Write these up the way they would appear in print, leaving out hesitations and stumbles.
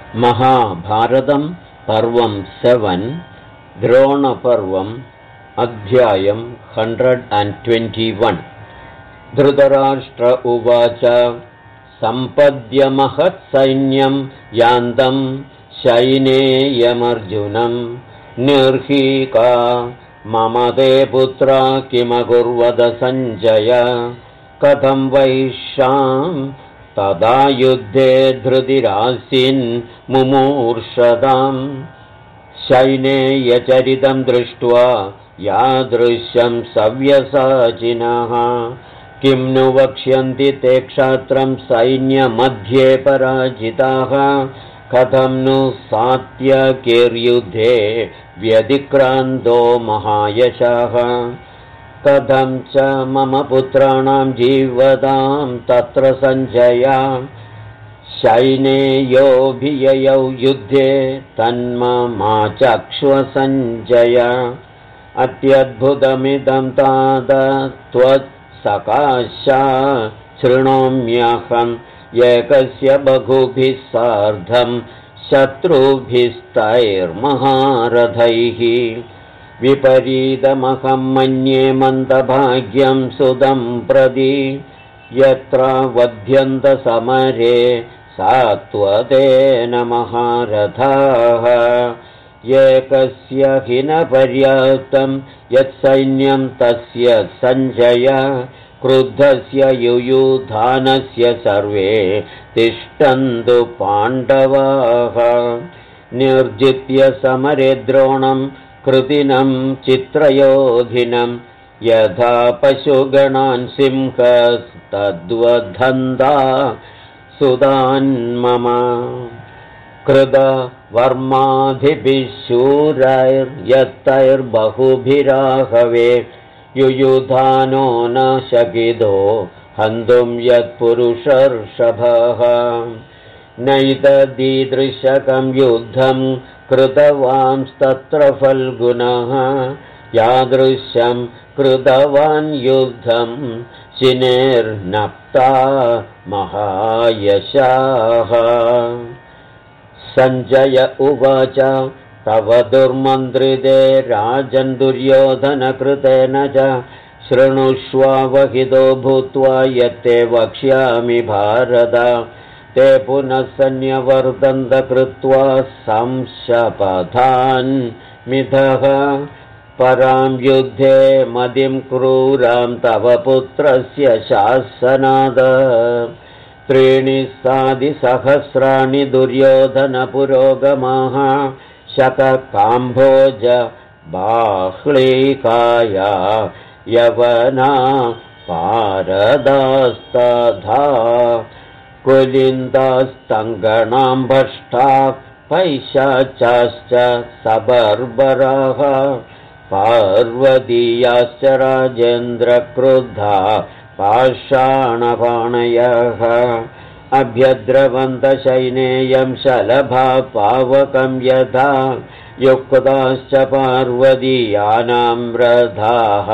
महाभारतं पर्वं 7 द्रोणपर्वम् अध्यायं 121 धृतराष्ट्र उवाच सम्पद्यमहत्सैन्यं यान्तं शैनेयमर्जुनं निर्हीका मम ते पुत्रा किमकुर्वद सञ्जय कथं वैश्यां तदा युद्धे धृतिरासीन् मुमूर्षदाम् शैनेयचरितं दृष्ट्वा यादृश्यं सव्यसाचिनः किं नु वक्ष्यन्ति ते क्षात्रं सैन्यमध्ये पराजिताः कथं नु सात्यकीर्युद्धे व्यतिक्रान्तो महायशः कथं च मम पुत्राणां जीवतां तत्र सञ्जया शैनेयोऽभिययौ युद्धे तन्ममाचक्ष्वसञ्जय अत्यद्भुतमिदं तात त्वत्सकाशा शृणोम्यहम् एकस्य बहुभिः सार्धं शत्रुभिस्तैर्महारथैः विपरीतमहं मन्ये मन्दभाग्यं सुदं प्रति यत्र वध्यन्तसमरे सात्वतेन महारथाः एकस्य हि न पर्याप्तं यत्सैन्यं तस्य सञ्जय क्रुद्धस्य युयुधानस्य सर्वे तिष्ठन्तु पाण्डवाः निर्जित्य समरे द्रोणं कृतिनं चित्रयोधिनं यथा पशुगणान् सिंहस्तद्वधन्ता सुतान् मम कृतवर्माधिभिः शूरैर्यत्तैर्बहुभिराहवे युयुधानो न शकितो हन्तुं यत्पुरुषर्षभः नैतदीदृशकं युद्धं कृतवांस्तत्र फल्गुनः यादृशं कृतवान् युद्धं शिनेर्नप्ता महायशाः सञ्जय उवाच तव दुर्मन्त्रिते राजन् दुर्योधनकृतेन च शृणुष्वावहितो भूत्वा यत्ते वक्ष्यामि भारत ते पुनः सन्यवर्तन्त कृत्वा संशपथान् मिथः परां युद्धे मदिं क्रूरां तव पुत्रस्य शासनाद 3 सादिसहस्राणि दुर्योधनपुरोगमाः शतकाम्भोज बाह्लीकाया यवना पारदास्तथा कुलिन्दास्तङ्गणां भष्टाः पैशाचाश्च सबर्बराः पार्वतीयाश्च राजेन्द्रक्रुद्धा पाषाणपाणयः अभ्यद्रवन्तशैनेयं शलभा पावकं यथा युक्ताश्च पार्वतीयानां रथाः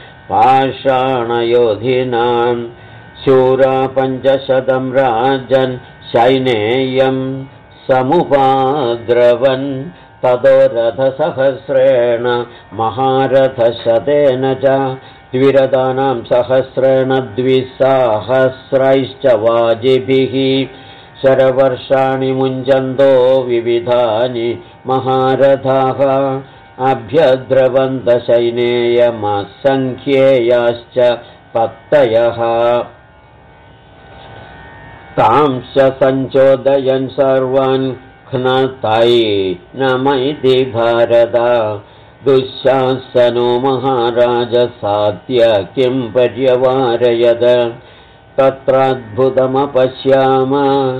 पाषाणयोधिनां शूरा 500 राजन् शैनेयं समुपाद्रवन् ततो रथसहस्रेण महारथशतेन च द्विरथानां सहस्रेण 2,000 वाजिभिः शरवर्षाणि मुञ्चन्तो विविधानि महारथाः अभ्यद्रवन्तशैनेयमसङ्ख्येयाश्च पत्तयः तांश्च सञ्चोदयन् सर्वान् घ्नतैनमैति भारत दुःशासनो महाराज सात्यकिं पर्यवारयद तत्राद्भुतमपश्याम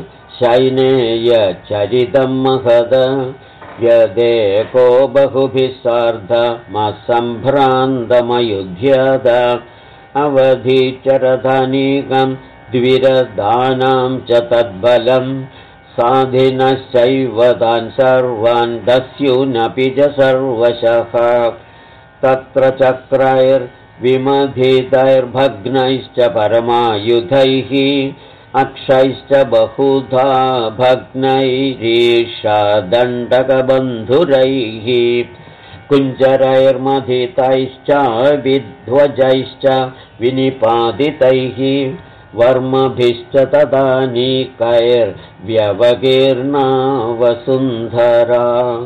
शैनेयचरितं महद यदेको बहुभिः सार्धमसम्भ्रान्तमयुध्यत अवधीचरथानीकं द्विरथानां च तद्बलं साधिनश्चैव तान् सर्वान् दस्युनपि च सर्वशः तत्र चक्रैर्विमथितैर्भग्नैश्च परमायुधैः अक्षैश्च बहुधा भग्नैरीषदण्डकबन्धुरैः कुञ्जरैर्मथितैश्च विध्वजैश्च विनिपादितैः वर्मभिश्च तदानीकैर्व्यवकीर्णा वसुन्धरा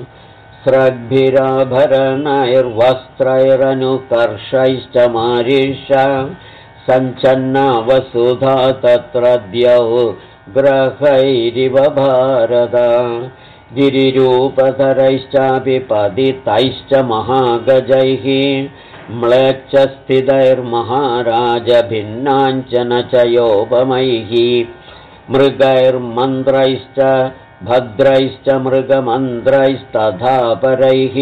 स्रग्भिराभरणैर्वस्त्रैरनुकर्षैश्च मारीषा सञ्चन्ना वसुधा तत्र द्यौ ग्रहैरिव भारत गिरिरूपधरैश्चापि पतितैश्च महागजैः म्लेच्छस्थितैर्महाराजभिन्नाञ्चन च योपमैः मृगैर्मन्द्रैश्च भद्रैश्च मृगमन्द्रैस्तथा परैः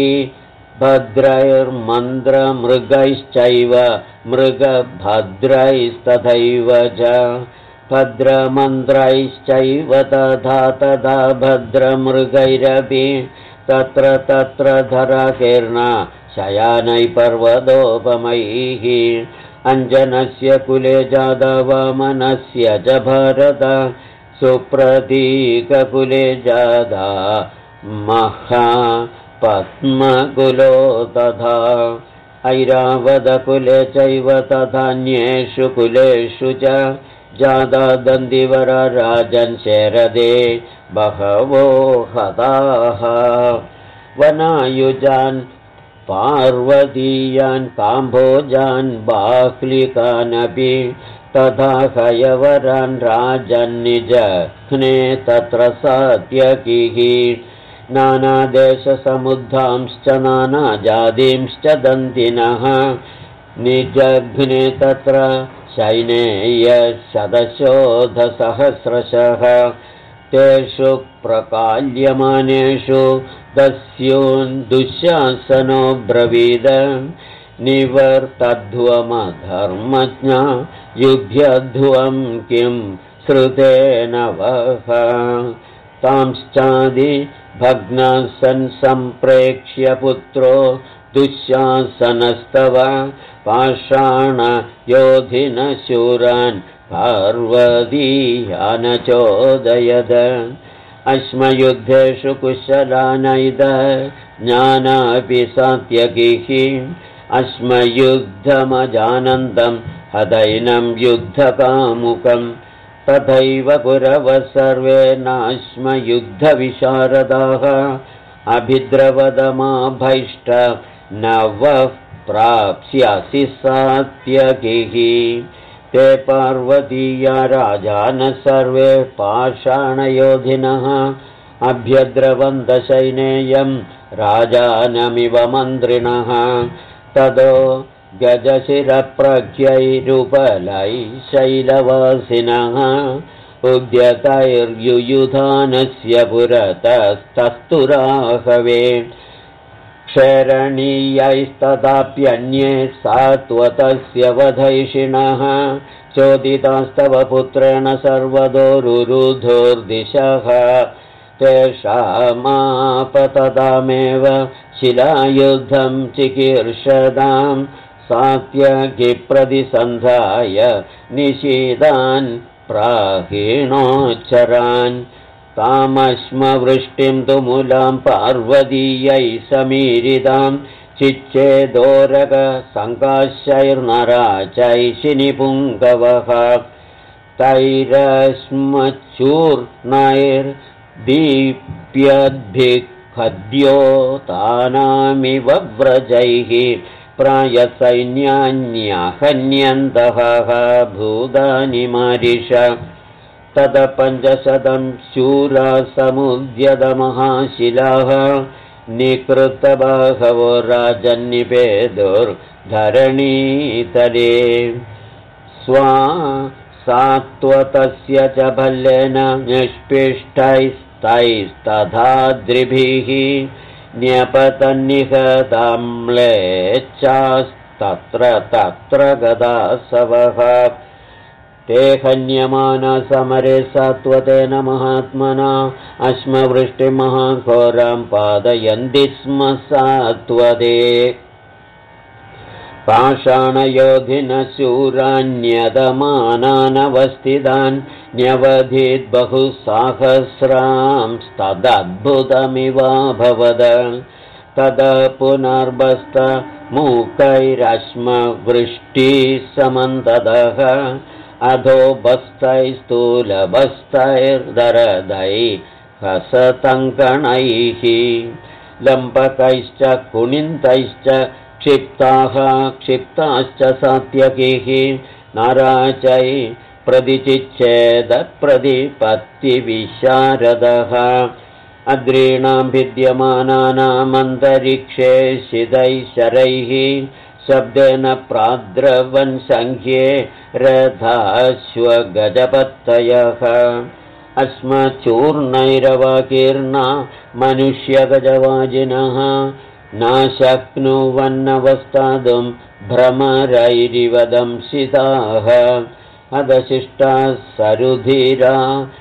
भद्रैर्मन्द्रमृगैश्चैव मृगभद्रैस्तथैव च भद्रमन्द्रैश्चैव तथा भद्रमृगैरपि तत्र धराकीर्णा शयानै पर्वतोपमैः अञ्जनस्य कुले जातवामनस्य च भरत सुप्रतीककुले जादा महापद्मकुलो तथा ऐरावतकुले चैव तथान्येषु कुलेषु च जादा दन्दिवरा राजन् शरदे बहवो हताः वनायुजान् पार्वतीयान् काम्भोजान् बाह्लिकानपि तथा हयवरान् राजन्निजघ्ने तत्र सात्यकिः नानादेशसमुद्धांश्च नानाजातींश्च दन्तिनः निजघ्ने तत्र शैनेयशतशोधसहस्रशः तेषु प्रकाल्यमानेषु दस्यून् दुःशासनो ब्रवीद निवर्तध्वमधर्मज्ञा युध्यध्वं किं श्रुतेन वः तांश्चादि भग्नासन् सम्प्रेक्ष्य पुत्रो दुःशासनस्तव पाषाणयोधिनशूरान् पार्वतीयानचोदयद अश्मयुद्धेषु कुशलानैद ज्ञानापि सात्यकिः अश्मयुद्धमजानन्दं हदैनं युद्धकामुकं तथैव कुरवः सर्वे नाश्मयुद्धविशारदाः अभिद्रवदमाभैष्ट नवः प्राप्स्यसि सात्यकिः ते पार्वतीया राजानः सर्वे पाषाणयोधिनः अभ्यद्रवन्तशैनेयं राजानमिव मन्त्रिणः ततो गजशिरप्रज्ञैरुपलैः शैलवासिनः उद्यतैर्युयुधानस्य पुरतस्तस्तुराहवे क्षरणीयैस्तदाप्यन्ये सात्वतस्य वधैषिणः चोदितास्तव पुत्रेण सर्वतो रुरुधोर्दिशः तेषामापततामेव शिलायुद्धं चिकीर्षदां सात्यकिप्रतिसन्धाय निशीदान् प्राहीणोच्चरान् तामश्मवृष्टिं तु मूलां पार्वतीयै समीरितां चिच्चेदोरकसङ्काशैर्नराचैशिनिपुङ्गवः तैरश्मचूर्णैर्दीप्यद्भिखद्योतानामिव व्रजैः प्रायसैन्यान्यहन्यन्तः भूतानि मारिष तत 500 शूरा समुद्यतमहाशिलाः निकृतबाहवो राजन्निपेदुर्धरणीतले सात्वतस्य च भल्लेन निष्पिष्टैस्तैस्तथाद्रिभिः न्यपतन्निहताम्लेच्छास्तत्र गदासवः ते हन्यमाना समरे सात्वतेन महात्मना अश्मवृष्टिमहाघोरां पादयन्ति स्म सात्वते पाषाणयोधिनः शूरान्यदमानानवस्थितान् न्यवधीद्बहुसाहस्रांस्तदद्भुतमिवाभवद तद पुनर्बस्तमूकैरश्मवृष्टिः समन्ततः अधो बस्तैस्तूलबस्तैर्दरदैः हसतङ्कणैः लम्बकैश्च कुणिन्तैश्च क्षिप्ताश्च सात्यकिः नाराचै प्रतिचिच्छेदप्रतिपत्तिविशारदः अद्रीणां भिद्यमानानामन्तरिक्षे शिदैः शरैः शब्देन प्राद्रवन् सङ्ख्ये रथाश्वगजपत्तयः अस्मचूर्णैरवकीर्णा मनुष्यगजवाजिनः न शक्नुवन्नवस्थातुं भ्रमरैरिव दंशिताः अदशिष्टाः सरुधिरा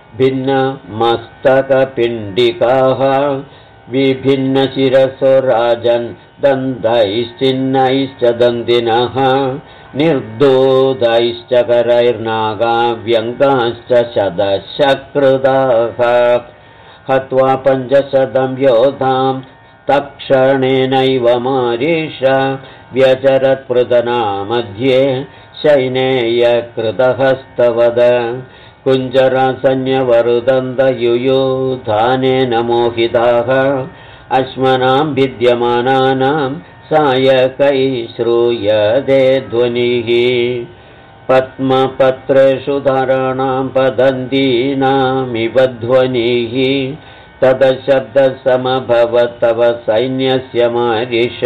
भिन्नमस्तकपिण्डिकाः विभिन्नशिरसो राजन् दन्तैश्चिह्नैश्च दन्दिनः निर्दूतैश्च करैर्नागा व्यङ्गाश्च शतशकृताः हत्वा 500 योधां तत्क्षणेनैव मारीष व्यचरत्पृतना मध्ये शैनेयकृतहस्तवद कुञ्जरासन्यवरुदन्तयुयुधानेन मोहिताः अश्मनां भिद्यमानानां सायकैः श्रूयते ध्वनिः पद्मपत्रेषु धाराणां पतन्तीनामिव ध्वनिः तदशब्दसमभवत् तव सैन्यस्य मारिष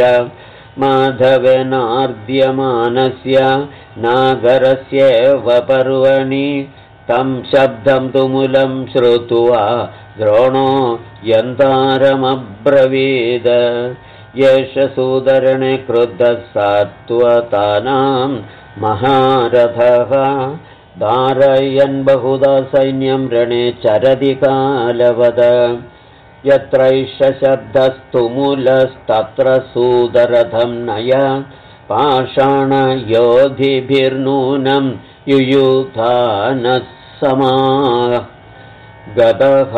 माधवेनार्द्यमानस्य नागरस्येव पर्वणि तं शब्दं तुमुलं श्रुत्वा द्रोणो यन्तारमब्रवीद येष सूदरणे क्रुद्धः सात्वतानां महारथः धारयन् बहुधा सैन्यं रणे चरति कालवद यत्रैष शब्दस्तुमुलस्तत्र सूदरथं नय पाषाणयोधिभिर्नूनं युयुधानः समागतः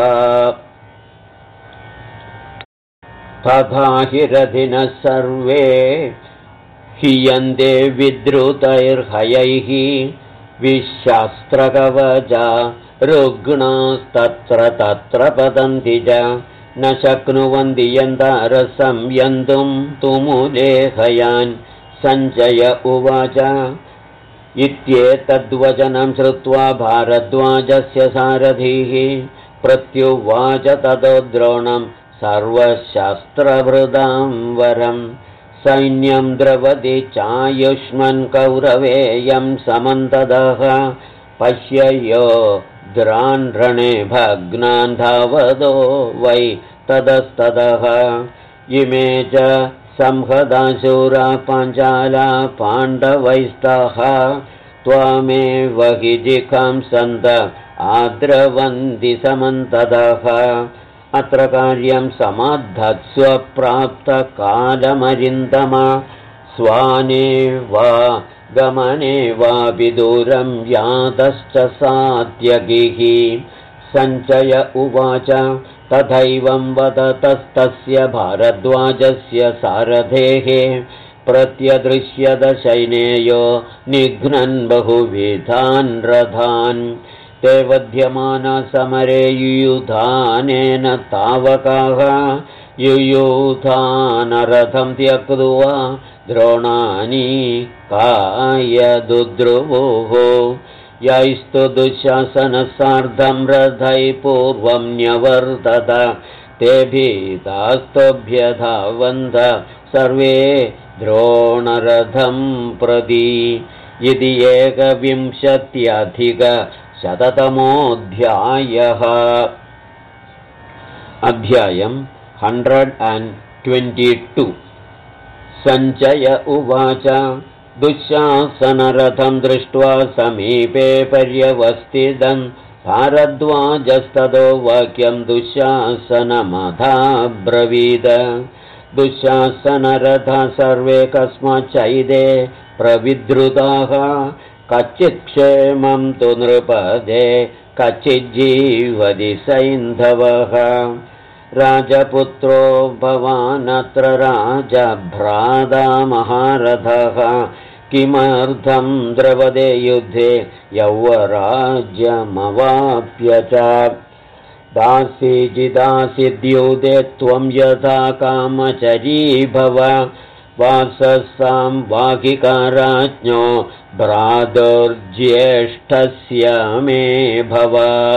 तथा हि रथिनः सर्वे हियन्ते विद्रुतैर्हयैः विशास्त्रकवचा रुग्णास्तत्र तत्र पतन्ति च न शक्नुवन्ति यन्तारसं यन्तुं तुमुलेहयान् सञ्जय उवाच इत्येतद्वचनं श्रुत्वा भारद्वाजस्य सारथिः प्रत्युवाच ततो द्रोणं सर्वशास्त्रभृतां वरं सैन्यं द्रवति चायुष्मन् कौरवेयं समन्ततः पश्ययो द्रान् रणे भग्नान् धावदो वै ततस्ततः इमे च संहताशूरा पाञ्चाला पाण्डवैस्तः त्वामेव हि जिघांसन्त आद्रवन्ति समन्ततः अत्र कार्यं समाद्धत्स्व प्राप्तकालमरिन्दम स्वाने वा गमने वापि दूरं यातश्च सात्यकिः सञ्चय उवाच तथैवं वदतस्तस्य भारद्वाजस्य सारथेः प्रत्यदृश्यत शैनेयो निघ्नन् बहुविधान् रथान् ते वध्यमाना समरे युयुधानेन तावकाः युयुधानरथं त्यक्त्वा द्रोणानि कायदुद्रुवुः यैस्तु दुःशासनसार्धं रथैः पूर्वं न्यवर्तत ते भीतास्तभ्यधावन्त सर्वे द्रोणरथं प्रति इति 1विंशत्यधिकशततमोऽध्यायः अध्यायम् 122 सञ्जय उवाच दुःशासनरथं दृष्ट्वा समीपे पर्यवस्थितं भारद्वाजस्ततो वाक्यं दुःशासनमथाब्रवीद दुःशासनरथा सर्वे कस्माच्चैदे प्रविद्रुताः कच्चित् क्षेमं तु नृपदे कच्चिज्जीवति सैन्धवः राजपुत्रो भवानत्र राजभ्राता महारथः किमर्थं द्रवदे युद्धे यौवराज्यमवाप्य च दासीजिदासीद्यूते त्वं यथा कामचरी भव वाससां वागिकाराज्ञो भ्रातुर्ज्येष्ठस्य मे भव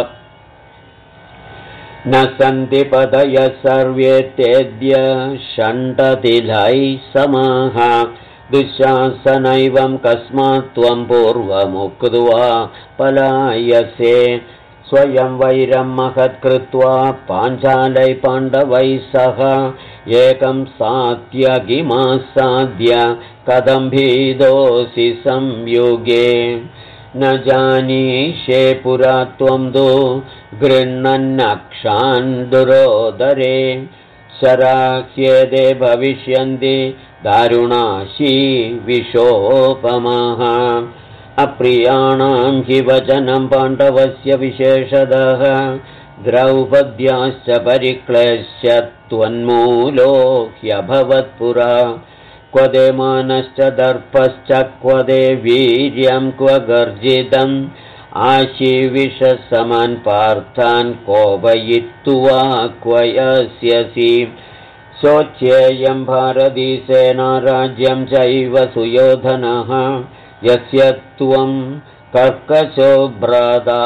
न सन्ति पदयः सर्वे तेद्य षण्डतिलैः समाः दुःशासनैवं कस्मात् त्वं पूर्वमुक्त्वा पलायसे स्वयं वैरं महत् कृत्वा पाञ्चालैः पाण्डवैः सह एकं सात्यगिमासाद्य कथं भीदोऽसि संयुगे न जानीषे पुरा त्वं तु गृह्णन्नक्षान् दुरोदरे शराह्येदे भविष्यन्ति दारुणाशी विशोपमाः अप्रियाणां हि वचनं पाण्डवस्य विशेषतः द्रौपद्याश्च परिक्लेश्य त्वन्मूलो ह्यभवत्पुरा क्व ते मानश्च दर्पश्च क्व ते वीर्यं क्व गर्जितम् आशीविषसमान् पार्थान् कोपयित्वा क्व यस्यसि शोच्येयं भारती सेना राज्यं चैव सुयोधनः यस्य त्वं कर्कशो भ्राता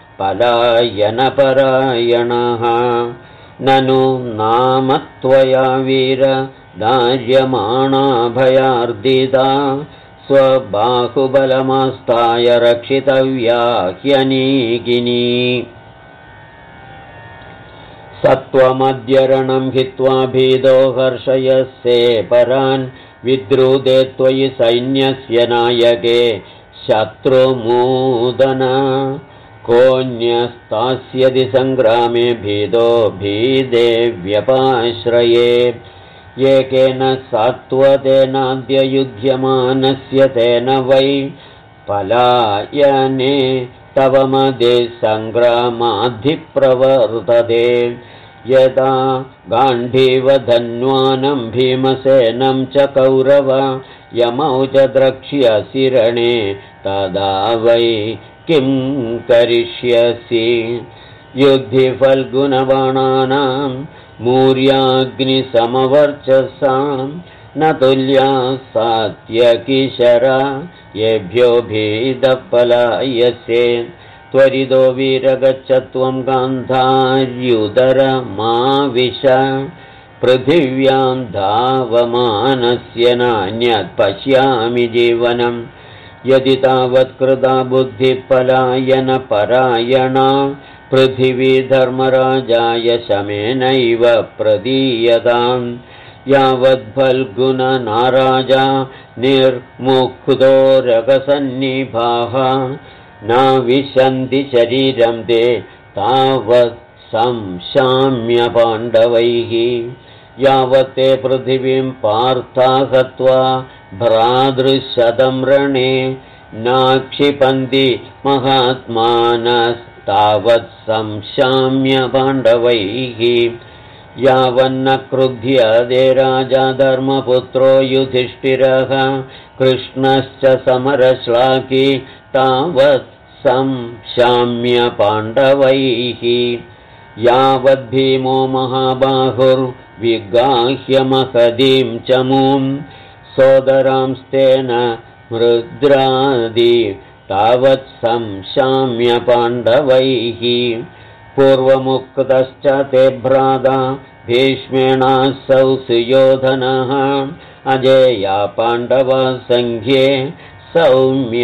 पलायनपरायणः ननु नाम त्वया वीर दार्यमाणा भयार्दिता स्वबाहुबलमास्ताय रक्षितव्या ह्यनीगिनी सत्वमद्यरणं हित्वा भीदो हर्षयसे परान् विद्रुते त्वयि सैन्यस्य नायके शत्रुमूदन कोऽन्यस्तास्यति सङ्ग्रामे भीदो भीदे व्यपाश्रये एकेन सात्वतेनाद्य युध्यमानस्य तेन वै पलायने तव मदे सङ्ग्रामाधिप्रवर्तते यदा गाण्डीवधन्वानं भीमसेनं च कौरव यमौ च द्रक्ष्यसि रणे तदा वै किं करिष्यसि युद्धि फल्गुनबाणानां मूर्याग्निसमवर्चसां न तुल्या सात्यकिशरा येभ्यो भीदः पलायसे त्वरितो वीरगच्छ त्वं गान्धार्युदरमाविश पृथिव्यां धावमानस्य नान्यत् पश्यामि जीवनं यदि तावत् कृता बुद्धिपलायनपरायणा पृथिवी धर्मराजाय शमेनैव प्रदीयताम् यावद्फल्गुननाराजा निर्मुक्तो रगसन्निभाः नाविशन्ति शरीरं ते तावत् संशाम्य पाण्डवैः यावत् ते पृथिवीं पार्था हत्वा भ्रातृशतं रणे नाक्षिपन्ति महात्मानस्तावत् संशाम्य पाण्डवैः यावन्न क्रुध्यते राजा धर्मपुत्रो युधिष्ठिरः कृष्णश्च समरश्लाकी तावत् संशाम्य पाण्डवैः यावद्भीमो महाबाहुर्विगाह्य महतीं चमूं सोदरांस्तेन मृद्रादि तावत् संशाम्य पाण्डवैः पूर्वमुक्तश्च ते भ्राता भीष्मेणासौ सुयोधनः अजेया पाण्डवा सङ्ख्ये सौम्य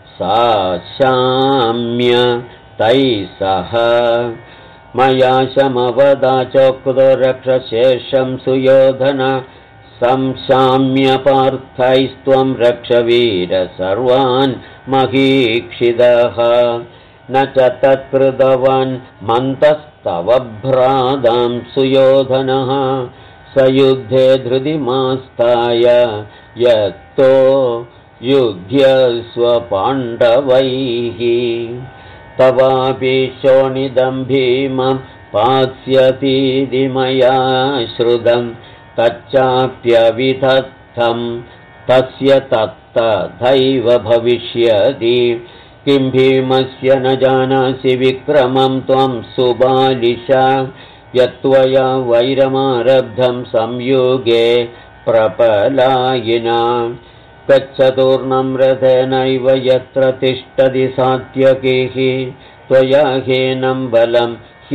साशाम्य तैः सह मया शमवदा चोक्तो रक्षशेषं सुयोधन संशाम्य पार्थैस्त्वं रक्षवीर सर्वान् महीक्षितः न च तत्कृतवान् मन्तस्तव भ्रातां सुयोधनः सयुद्धे धृतिमास्ताय यत्तो युध्यस्व पाण्डवैः तवापि शोणितं भीमं पास्यतीति मया श्रुतं तच्चाप्यविधत्तं तस्य तत्तथैव भविष्यति किं भीमस्य न जानासि विक्रमं त्वं सुबालिशा यत्त्वया वैरमारब्धं संयुगे प्रपलायिना गच्छतूर्णं रथेनैव यत्र तिष्ठति सात्यकिः त्वया हीनं बलं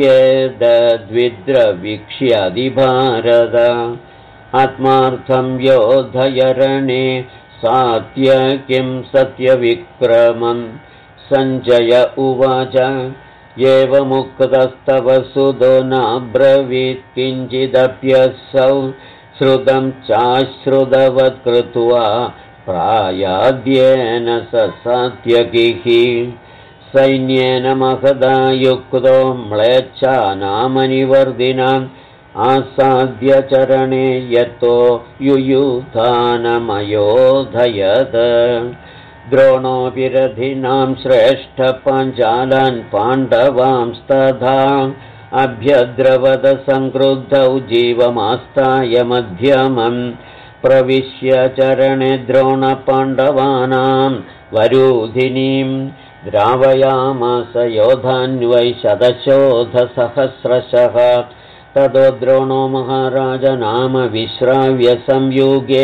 ह्येतद्विद्रवीक्ष्यति भारत आत्मार्थं योधयरणे सात्यकिं सत्यविक्रमं सञ्जय उवाच एवमुक्तस्तव सुतो नाब्रवीत् किञ्चिदप्यसौ श्रुतं चाश्रुतवत् कृत्वा प्रायाद्येन स सात्यकिः सैन्येन महदा युक्तो म्लेच्छानामनिवर्धिनाम् आसाद्य चरणे यतो युयुधानमयोधयत् द्रोणोऽपि रथिनां श्रेष्ठपाञ्चालान् पाण्डवांस्तथा अभ्यद्रवद संक्रुद्धौ जीवमास्ताय मध्यमम् प्रविश्य चरणे द्रोणपाण्डवानां वरूधिनीं द्रावयामास योधान्वै शतशोधसहस्रशः ततो द्रोणो महाराज नाम विश्राव्य संयुगे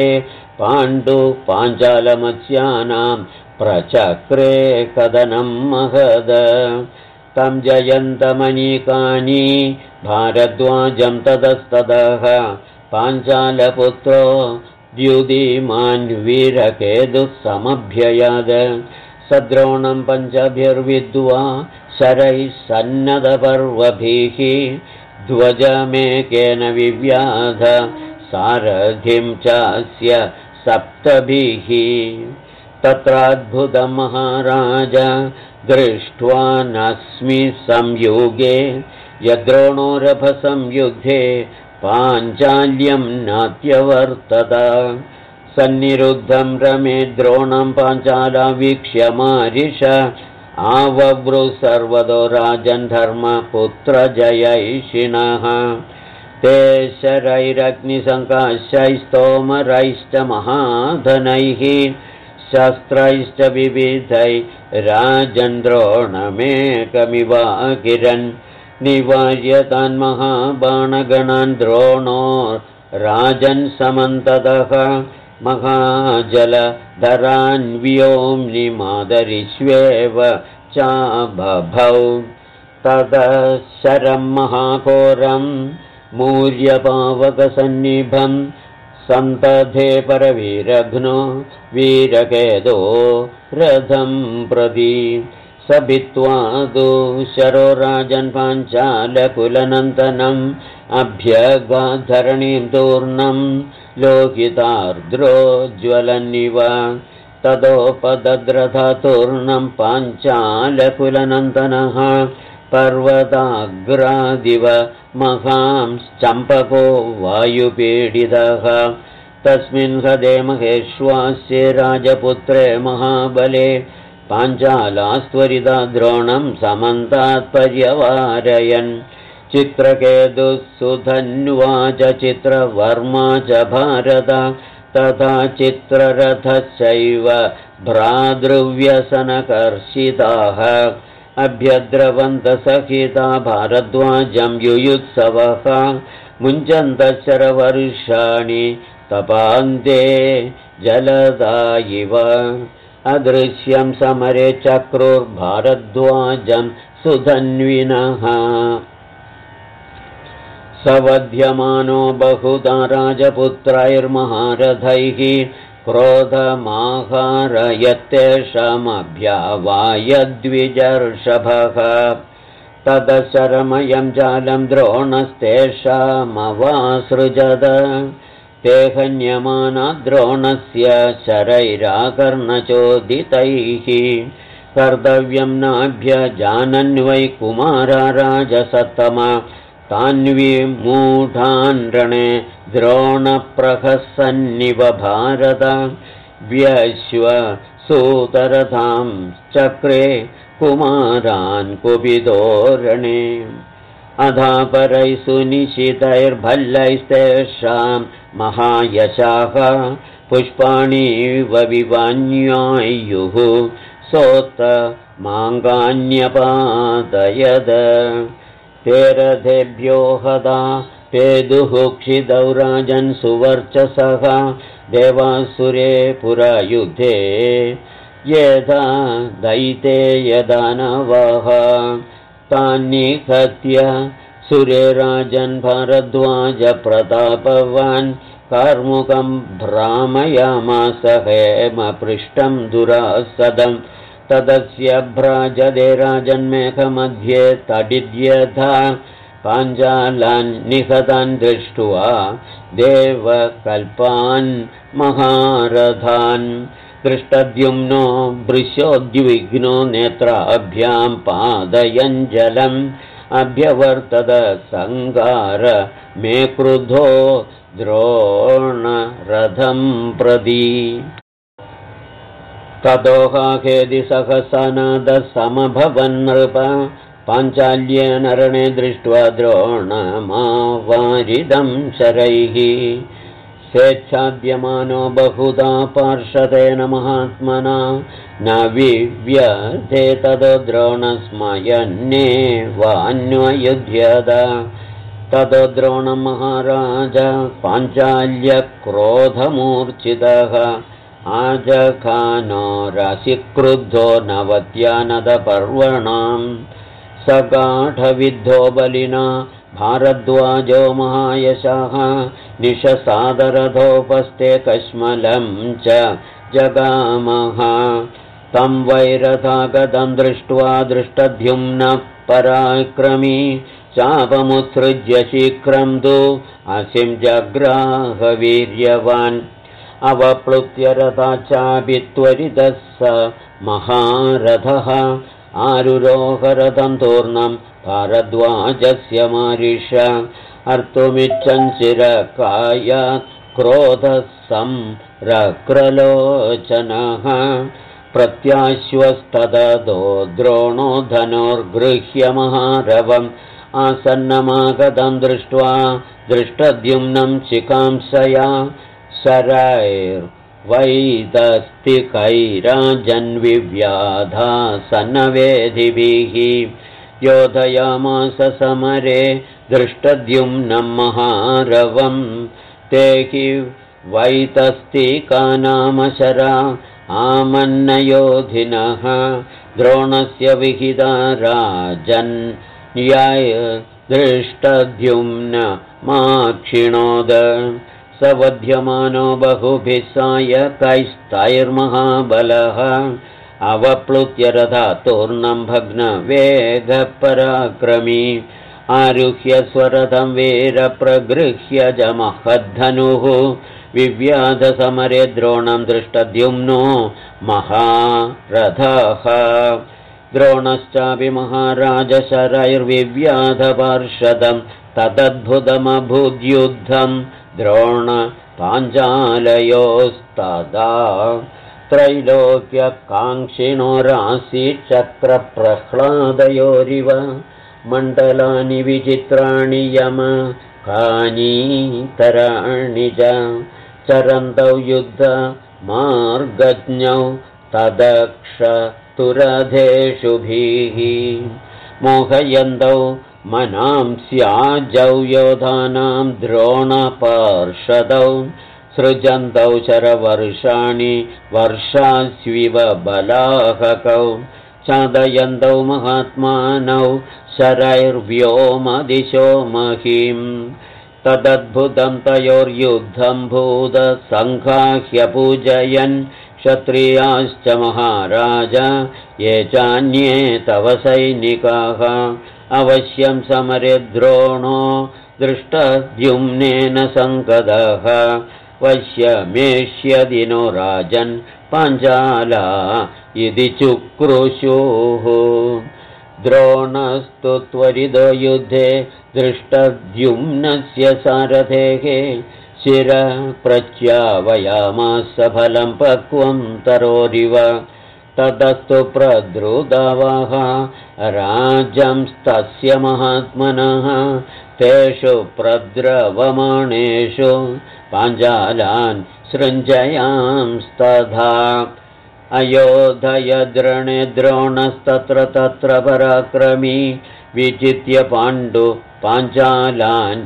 पाण्डुपाञ्चालमत्स्यानां प्रचक्रे कदनं महद तं जयन्तमनीकानि भारद्वाजं ततस्ततः पाञ्चालपुत्रो द्युतिमान् वीरकेतुः समभ्ययाद सद्रोणं पञ्चभिर्विद्वा शरैः सन्नतपर्वभिः ध्वजमेकेन विव्याध सारथिं चास्य सप्तभिः तत्राद्भुतं महाराज दृष्ट्वा नस्मि संयुगे यद्रोणोरभसंयुद्धे पाञ्चाल्यं नात्यवर्तत सन्निरुद्धं रमे द्रोणं पाञ्चाला वीक्ष्य मारिष आवव्रु सर्वतो राजन् धर्मपुत्रजयैषिणः ते शरैरग्निसङ्काशैस्तोमरैश्च महाधनैः शस्त्रैश्च विविधै राजन् द्रोणमेकमिवाकिरन् निवार्य तन्महाबाणगणान् द्रोणो राजन् समन्ततः महाजलधरान् व्योम्नि मादरिष्वेव चाबभौ ततः शरं महाघोरं मूर्यपावकसन्निभं सन्तधे परवीरघ्नो वीरकेतो रथं प्रति सभित्वा तु शरो राजन् पाञ्चालकुलनन्दनम् अभ्यगाद्धरणीं तूर्णं लोकितार्द्रोज्ज्वलन्निव ततोपदद्रथतूर्णं पाञ्चालकुलनन्दनः पर्वताग्रादिव महांश्चम्पको वायुपीडितः तस्मिन् हदे महेश्वास्य राजपुत्रे महाबले पाञ्चालास्त्वरिता द्रोणं समन्तात् पर्यवारयन् चित्रकेतुः सुधन्वाच चित्रवर्मा च भारत तथा चित्ररथश्चैव भ्रातृव्यसनकर्षिताः अभ्यद्रवन्तसहिता भारद्वाजं युयुत्सवः मुञ्चन्तः शरवर्षाणि तपान्ते जलदा इव अदृश्यं समरे चक्रुर्भारद्वाजं सुधन्विनः सवध्यमानो बहुधा राजपुत्रैर्महारथैः क्रोधमाहारयत्तेषामभ्यावायद्विजर्षभः तदशरमयं जालं द्रोणस्तेषामवासृजत ते हन्यमाना द्रोणस्य शरैराकर्णचोदितैः कर्तव्यं नाभ्यजानन्वै कुमारा राजसत्तमा तान्विमूढान् रणे द्रोणप्रहसन्निव भारत व्यश्वसूतरथां चक्रे कुमारान् कुपितोरणे अधापरैः सुनिशितैर्भल्लैस्तेषां महायशाः पुष्पाणीव विवान्यायुः सोत्तमाङ्गान्यपादयद ते रथेभ्यो हदा पेदुः क्षितौ राजन् सुवर्चसः देवासुरे पुरायुद्धे यदा दैतेयदानवः तान्निहत्य सुरे राजन् भारद्वाज प्रतापवान् कार्मुकं भ्रामयामास हेमपृष्ठं दुरासदम् तदस्य भ्राजदे राजन्मेघमध्ये तडिद्यथा पाञ्चालान् निहतान् दृष्ट्वा देवकल्पान् महारथान् दृष्टद्युम्नो भृशोद्विग्नो नेत्राभ्यां पादयञ्जलम् अभ्यवर्तत संगार मे क्रुधो द्रोणरथं प्रति ततोहाखेदि सहसानादसमभवन्नृप पाञ्चाल्येन रणे दृष्ट्वा द्रोणमावारिदं शरैः स्वेच्छाद्यमानो बहुधा पार्षदेन महात्मना न विव्यथे ततो द्रोणस्मयन्नेवान्वयुध्यत ततो द्रोणं महाराज पाञ्चाल्यक्रोधमूर्छितः आजखानो रसिक्रुद्धो नवत्यानदपर्वणां सगाढविद्धो बलिना भारद्वाजो महायशः निशसादरथोपस्थे कश्मलं च जगामः तं वैरथागतं दृष्ट्वा दृष्टद्युम्नः पराक्रमी चापमुत्सृज्य शीघ्रं तु असिं जग्राहवीर्यवान् अवप्लुत्य रथाच्चापि त्वरितः स महारथः आरुरोहरथं तूर्णं भारद्वाजस्य मारिष अर्तुमिच्छन् शिरकायात् क्रोधः संरक्रलोचनः प्रत्याश्वस्ततो द्रोणो धनुर्गृह्य महारवम् आसन्नमागतं दृष्ट्वा दृष्टद्युम्नं शिखांसया शरैर्वैतस्तिकैराजन्विव्याधासन्नवेदिभिः योधयामास समरे दृष्टद्युम्नं महारवम् ते हि वैतस्तिकानामशरा आमन्नयोधिनः द्रोणस्य विहिता राजन् न्याय दृष्टद्युम्न माक्षिणोद सवध्यमानो बहुभिः सायकैस्तैर्महाबलः अवप्लुत्य रथातूर्णं भग्नवेगपराक्रमी आरुह्य स्वरथं वीरप्रगृह्य च महद्धनुः विव्याधसमरे द्रोणं दृष्टद्युम्नो महारथः द्रोणश्चापि महाराजशरैर्विव्याधपार्षदं तदद्भुतमभूद्युद्धं द्रोण पाञ्चालयोस्तदा त्रैलोक्यकाङ्क्षिणो राशिचक्रप्रह्लादयोरिव मण्डलानि विचित्राणि यमकानीतराणि च चरन्तौ युद्धमार्गज्ञौ तदक्षतुरधेषुभिः मोहयन्तौ मनांस्याजौ योधानां द्रोणपार्षदौ सृजन्तौ शरवर्षाणि वर्षास्विव बलाहकौ चादयन्तौ महात्मानौ शरैर्व्योमदिशो महीं तदद्भुतं तयोर्युद्धं भूतसङ्घाह्य पूजयन् क्षत्रियाश्च महाराज ये चान्ये तव सैनिकाः अवश्यं समरे द्रोणो दृष्टद्युम्नेन सङ्गतः वश्यमेष्यदिनो राजन् पाञ्चाला इति चुक्रुशुः द्रोणस्तु त्वरितो युद्धे दृष्टद्युम्नस्य सारथेः शिरप्रच्यावयामास फलं पक्वं तरोरिव ततस्तु प्रद्रुदावाः राजंस्तस्य महात्मनः तेषु प्रद्रवमाणेषु पाञ्चालान् सृञ्जयांस्तथा अयोधयद्रणे द्रोणस्तत्र तत्र पराक्रमी विजित्य पाण्डु पाञ्चालान्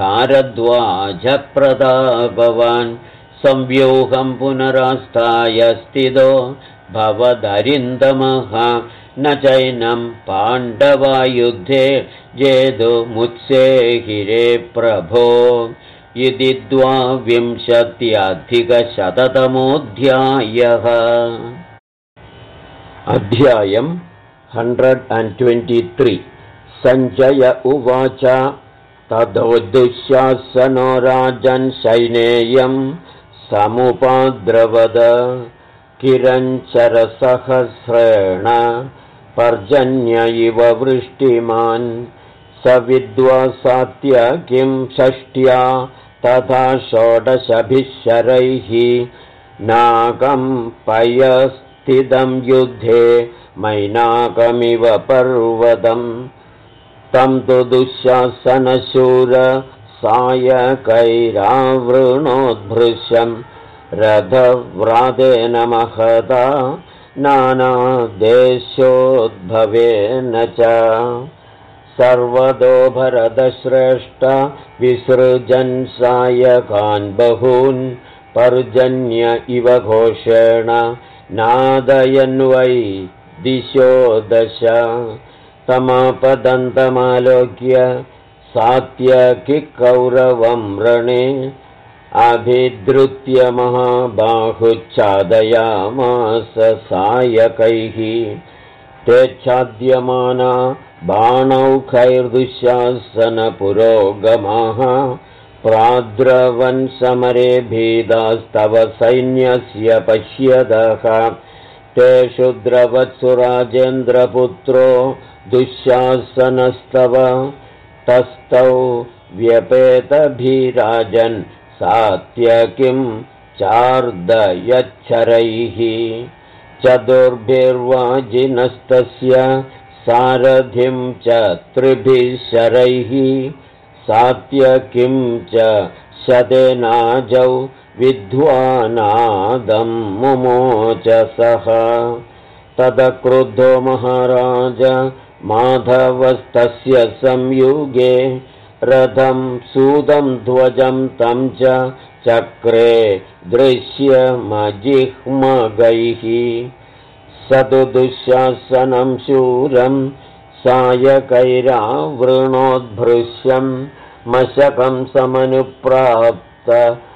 भारद्वाजप्रतापवान् संव्यूहं पुनरास्थाय स्थितो भवदरिन्दमः न चैनं पाण्डवायुद्धे जेतुमुत्सेहिरे प्रभो इति 22,000-तमोऽध्यायः। अध्यायम् 123 सञ्जय उवाच तदोद्दुःशासनो राजन् सैनेयं समुपाद्रवद किरञ्चरसहस्रेण पर्जन्य इव वृष्टिमान् स विद्वा सात्यकिं षष्ट्या तथा 16 शरैः नाकं पयस्थितं युद्धे मैनाकमिव पर्वतं तं तु दुःशासनशूर सायकैरावृणोद्भृशं रथव्रातेन महता नानादेशोद्भवेन च सर्वतो भरतश्रेष्ठ विसृजन् सायकान् बहून् पर्जन्य इव घोषेण नादयन्वै दिशो दश तमापदन्तमालोक्य सात्यकिकौरवं रणे अभिद्रुत्य महाबाहुच्छादयामास सायकैः तेच्छाद्यमाना बाणौखैर्दुःशासनपुरोगमाः प्राद्रवन् समरे भीदास्तव सैन्यस्य पश्यतः तेषु द्रवत्सु राजेन्द्रपुत्रो दुःशासनस्तव तस्थौ व्यपेतभिराजन् सात्यकिं चार्दयच्छरैः चतुर्भिर्वाजिनस्तस्य सारथिं च 3 शरैः सात्यकिं च शतेनाजौ विद्वानादं मुमोच सः तदक्रुद्धो महाराज माधवस्तस्य संयुगे रथं सूदं ध्वजं तं च चक्रे दृश्यमजिह्मगैः स तु दुःशासनं शूरं सायकैरावृणोद्भृश्यं मशकं समनुप्राप्त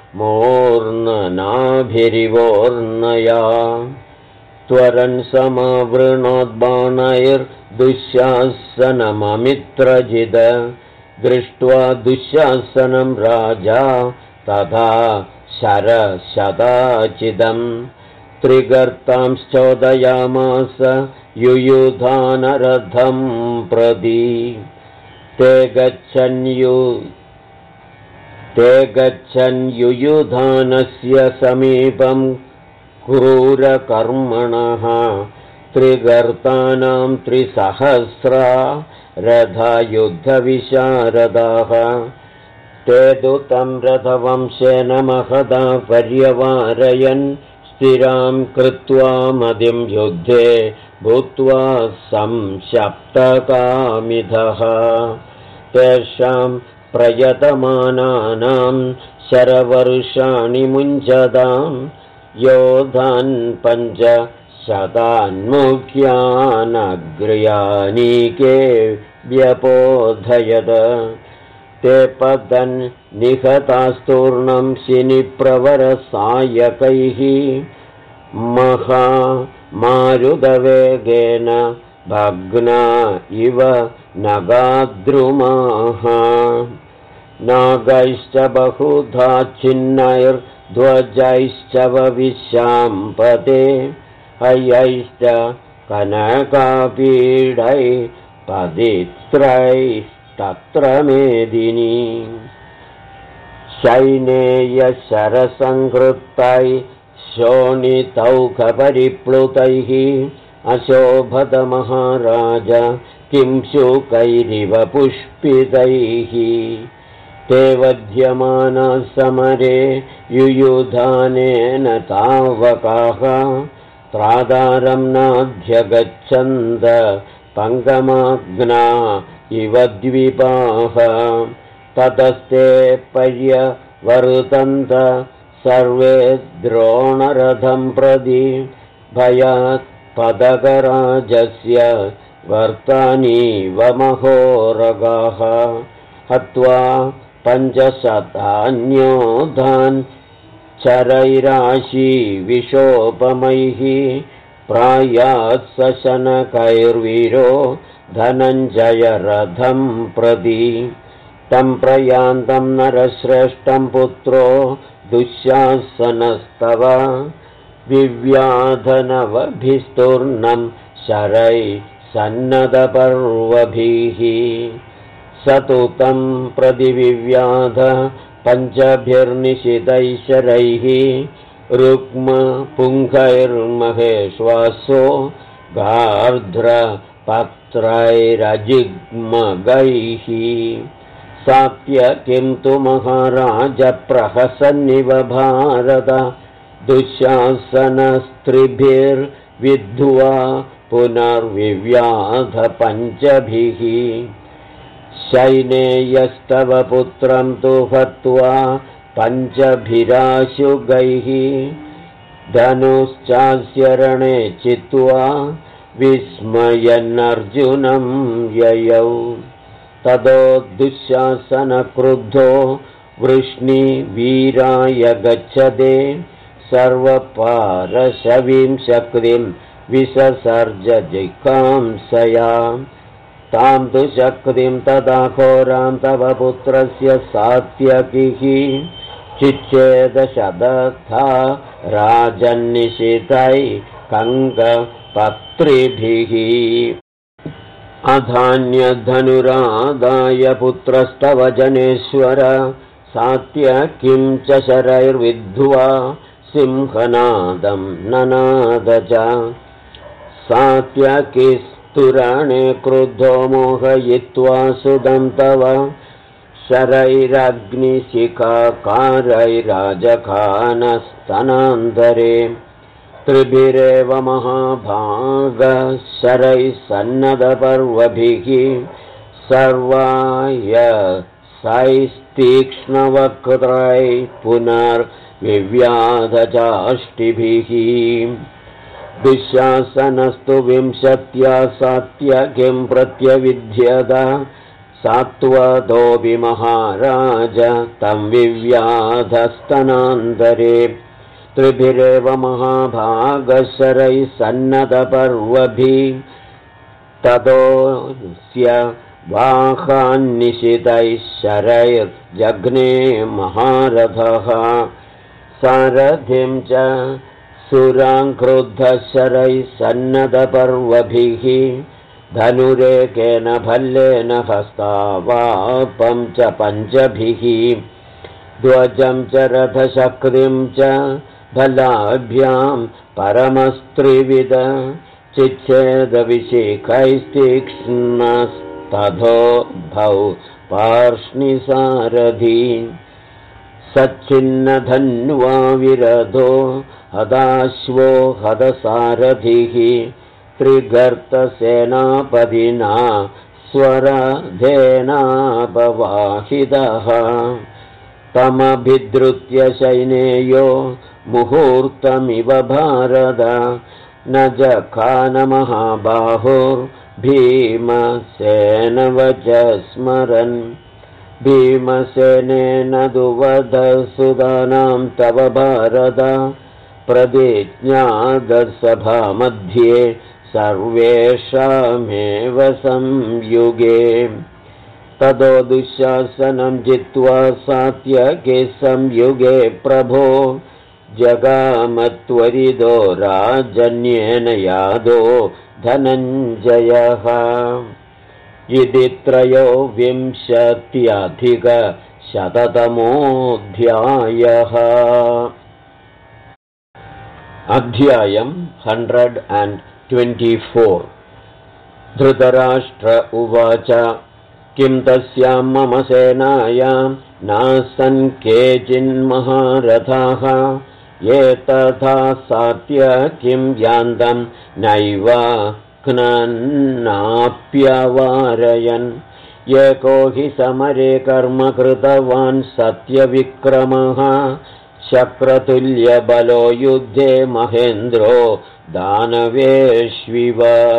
मूर्णनाभिरिवोर्णया त्वरन् समावृणोद्बाणैर्दुःशासनममित्रजिद दृष्ट्वा दुःशासनं राजा तथा शरशताचिदम् त्रिगर्तांश्चोदयामास युयुधानरथं प्रति ते गच्छन् युयुधानस्य समीपं क्रूरकर्मणः त्रिगर्तानां 300 रथयुद्धविशारदाः ते तु तं रथवंशेन महदा पर्यवारयन् स्थिरां कृत्वा मदिं युद्धे भूत्वा संशप्तकामिधः तेषां प्रयतमानानां शरवर्षाणि मुञ्चतां योधान् 500 व्यपोधयद ते पतन् निहतास्तूर्णं शिनिप्रवरसायकैः महामारुतवेगेन भग्ना इव नगाद्रुमाः नागैश्च बहुधा छिन्नैर्ध्वजैश्च वविशाम्पते हयैश्च कनकापीडै पदित्रैस्तत्र मेदिनी शैनेयशरसंहृतैः शोणितौघपरिप्लुतैः अशोभत महाराज किं शुकैरिव पुष्पितैः ते वध्यमानाः समरे युयुधानेन तावकाः त्रादारं नाध्यगच्छन्द पङ्गमाग्ना इव द्विपाः ततस्ते पर्यवर्तन्त सर्वे द्रोणरथं प्रति भयात् पदकराजस्य वर्तानीव महोरगाः हत्वा 500 चरैराशी विशोपमैः प्रायात् सशनकैर्वीरो धनञ्जयरथं प्रति तं प्रयान्तं नरश्रेष्ठं पुत्रो दुःशासनस्तव विव्याधनवभिस्तूर्णं शरै सन्नदपर्वभिः स तु तं प्रतिविव्याध 5 शरैः रुक्मपुङ्खैर्महेश्वासो गार्ध्रपत्रैरजिग्मगैः साप्य किं तु महाराज प्रहसन्निव भारत दुःशासनस्त्रिभिर्विद्ध्वा पुनर्विव्याध 5 शैनेयस्तव पुत्रं तु हत्वा 5 धनुश्चास्य रणे चित्वा विस्मयन्नर्जुनं ययौ ततो दुःशासनक्रुद्धो वृष्णिवीराय गच्छते सर्वपारशवीं शक्तिं विससर्ज जिघांसया तां तु शक्तिं तदा घोरां तव पुत्रस्य सात्यकिः चिच्छेदशदथा राजन्निशितैः कङ्कपत्रिभिः अधान्यधनुरादाय पुत्रस्तव जनेश्वर सात्यकिं च शरैर्विद्ध्वा सिंहनादं ननाद च सात्यकिस्तुरणे क्रुद्धो मोहयित्वा सुदं तव शरैरग्निशिखाकारैराजखानस्तनान्तरे त्रिभिरेव महाभागशरैः सन्नदपर्वभिः सर्वायसैस्तीक्ष्णवक्त्रैः पुनर्विव्याधचाष्टिभिः दुःशासनस्तु 20 सात्यकिं प्रत्यविध्यत सात्वतोऽपि महाराज तं विव्याधस्तनान्तरे त्रिभिरेव महाभागशरैः सन्नदपर्वभिः ततोऽस्य वाहान्निशितैः शरैर्जघ्ने महारथः सारथिं च सुराङ्क्रुद्धशरैः सन्नदपर्वभिः धनुरेकेन भल्लेन हस्तावापं च 5 ध्वजं च रथशक्तिं च बलाभ्यां परमस्त्रिविद चिच्छेदविशिखैस्तीक्ष्णस्तथोभौ पार्ष्णिसारथी सच्छिन्नधन्वा विरधो हदाश्वो हदसारथिः त्रिगर्तसेनापदिना स्वरधेनापवाहितः तमभिद्रुत्य सैनेयो मुहूर्तमिव भारत न जखानमहाबाहुर्भीमसेनवच स्मरन् भीमसेनेन दुवधसुदानां तव भारत प्रतिज्ञादसभामध्ये सर्वेषामेव संयुगे ततो दुःशासनं जित्वा सात्यके संयुगे प्रभो जगामत्वरिदो राजन्येन यादो धनञ्जयः इति 23-अधिकशततमोऽध्यायः। अध्यायम् 124। धृतराष्ट्र उवाच किं तस्यां मम सेनायां नासन् केचिन्महारथाः ये तथा सात्यकिं यान्तं नैव घ्नन्नाप्यवारयन् एको हि समरे कर्म कृतवान् सत्यविक्रमः शक्रतुल्यबलो युद्धे महेन्द्रो दानवेष्विव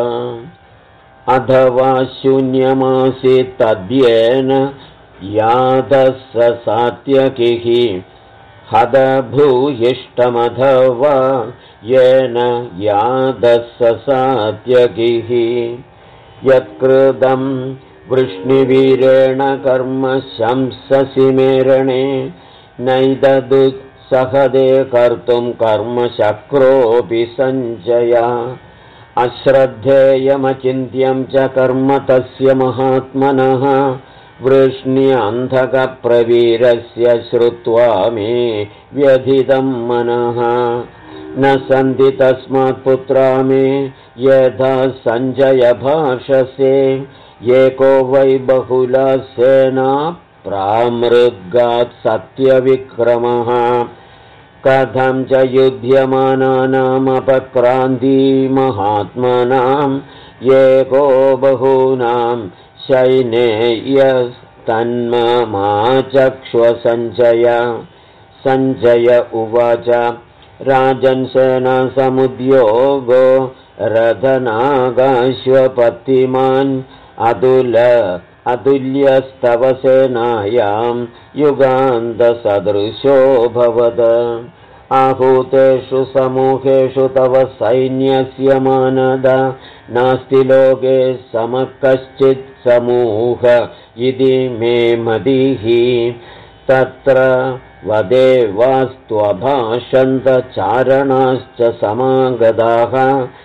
अथवा शून्यमासीत् तद्येन यातः स सात्यकिः हतभूयिष्टमथवा येन यातः स सात्यकिः यत्कृतं वृष्णिवीरेण कर्म शंससि मेरणे नैतदुत्सहदे कर्तुं कर्म शक्रोऽपि सञ्जय अश्रद्धेयमचिन्त्यं च कर्म तस्य महात्मनः वृष्ण्यन्धकप्रवीरस्य श्रुत्वा मे व्यथितं मनः न सन्ति तस्मात् पुत्रा मे यथा सञ्जय भाषसे एको वै बहुला सेना प्रामृगात् सत्यविक्रमः कथं च युध्यमानानामपक्रान्ति महात्मनां एको बहूनां सैनेयस्तन्ममाचक्ष्वसञ्जय सञ्जय उवाच राजन्सेना समुद्योगो रथनागाश्वपत्तिमान् अतुल्यस्तव सेनायां युगान्तसदृशो भवद आहूतेषु समूहेषु तव सैन्यस्य मानद नास्ति लोके समः कश्चित् समूह इति मे मतिः तत्र वदे वास्त्वभाषन्तचारणाश्च समागताः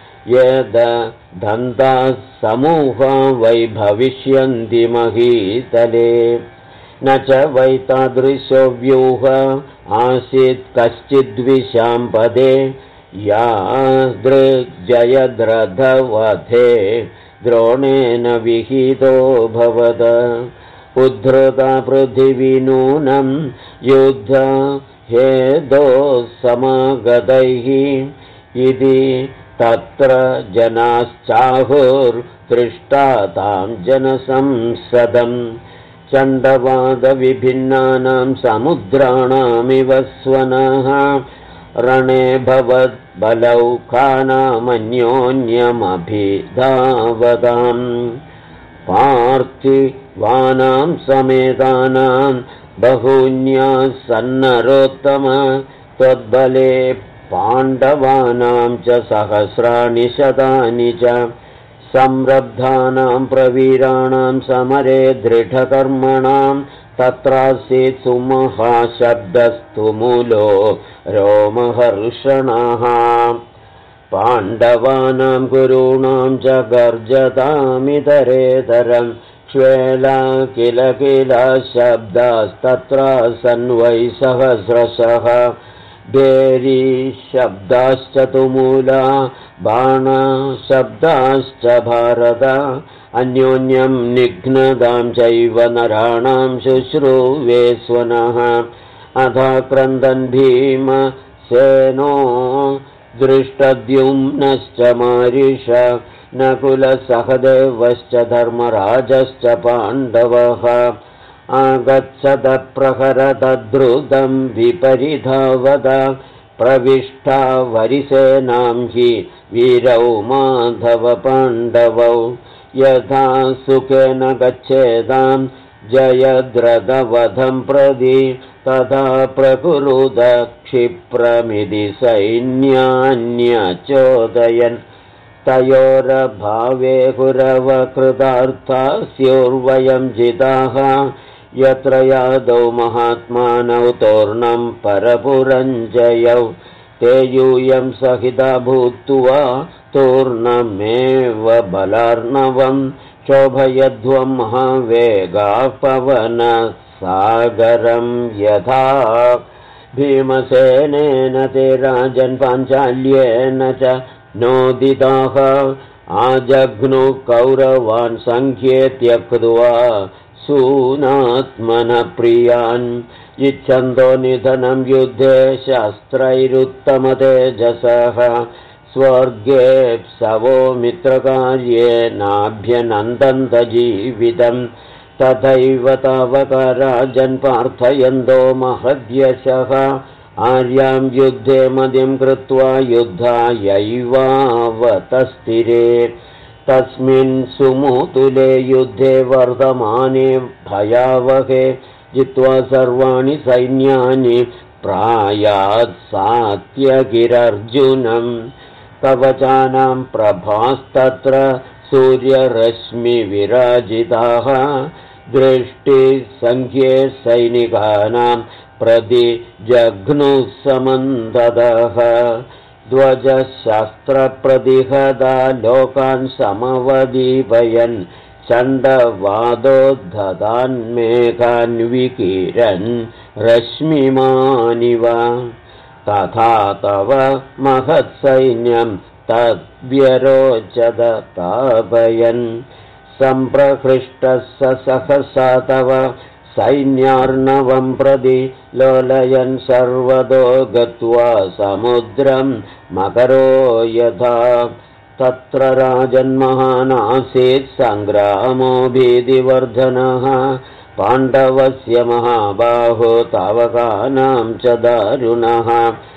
यदन्ताः समूहा वै भविष्यन्ति महीतले न च वै तादृशो व्यूह आसीत् कश्चिद्विशाम्पदे यादृजयद्रथवधे द्रोणेन विहितो भवद उद्धृता पृथिवी नूनं युद्ध हेदो समागतैः इति तत्र जनाश्चाहुर्दृष्टा तां जनसंसदम् चण्डवादविभिन्नानां समुद्राणामिव स्वनः रणे भवद्बलौकानामन्योन्यमभिधावताम् पार्थिवानां समेतानां बहून्याः सन्नरोत्तम त्वद्बले पाण्डवानां च सहस्राणि शतानि च संरब्धानां प्रवीराणां समरे दृढकर्मणां तत्रासीत् सुमहाशब्दस्तु मूलो रोमहर्षणः पाण्डवानां गुरूणां च गर्जतामितरेतरं क्ष्वेला किल किल शब्दास्तत्रासन्वै सहस्रशः भेरी शब्दाश्च तुमूला बाणशब्दाश्च भारत अन्योन्यं निघ्नदां चैव नराणां शुश्रूवे स्वनः अथा क्रन्दन् भीमसेनो दृष्टद्युम्नश्च मारिष नकुलसहदेवश्च धर्मराजश्च पाण्डवः आगच्छदप्रहरतद्रुतं विपरिधावद प्रविष्टा वरिसेनां हि वीरौ माधव पाण्डवौ यथा सुखेन गच्छेदां जयद्रथवधं प्रति तथा प्रकुरुद क्षिप्रमिति सैन्यान्यचोदयन् तयोरभावे कुरवकृतार्था स्युर्वयं जिताः यत्र यादौ महात्मानौ तोर्णं परपुरञ्जयौ ते यूयं सहिता भूत्वा तूर्णमेव बलार्णवं शोभयध्वं महावेगाः पवनसागरं यथा भीमसेनेन ते राजन् पाञ्चाल्येन च नोदिताः आजघ्नु कौरवान् सङ्ख्ये त्यक्त्वा सूनात्मनप्रियान् इच्छन्तो निधनं युद्धे शस्त्रैरुत्तमतेजसः स्वर्गेऽप्सवो मित्रकार्ये नाभ्यनन्दन्त जीवितं तथैव तावकराजन् प्रार्थयन्तो महद्यशः आर्यां युद्धे मदिं कृत्वा युद्धायैवावतस्थिरे तस्मिन् सुमुतुले युद्धे वर्धमाने भयावहे जित्वा सर्वाणि सैन्यानि प्रायात् सात्यगिरर्जुनं कवचानां प्रभास्तत्र सूर्यरश्मिविराजिताः दृष्टिसङ्ख्ये सैनिकानां प्रति जघ्नुः समन्दतः ध्वजशास्त्रप्रतिहता लोकान् समवदीपयन् चण्डवादोद्धतान्मेकान् विकिरन् रश्मिमानिव तथा तव महत्सैन्यं तद्व्यरोचत तापयन् सम्प्रहृष्टः सहसा तव सैन्यार्णवं प्रति लोलयन् सर्वतो गत्वा समुद्रं मकरो यथा तत्र राजन्महानासीत् सङ्ग्रामो भीतिवर्धनः पाण्डवस्य महाबाहो तावकानां च दारुणः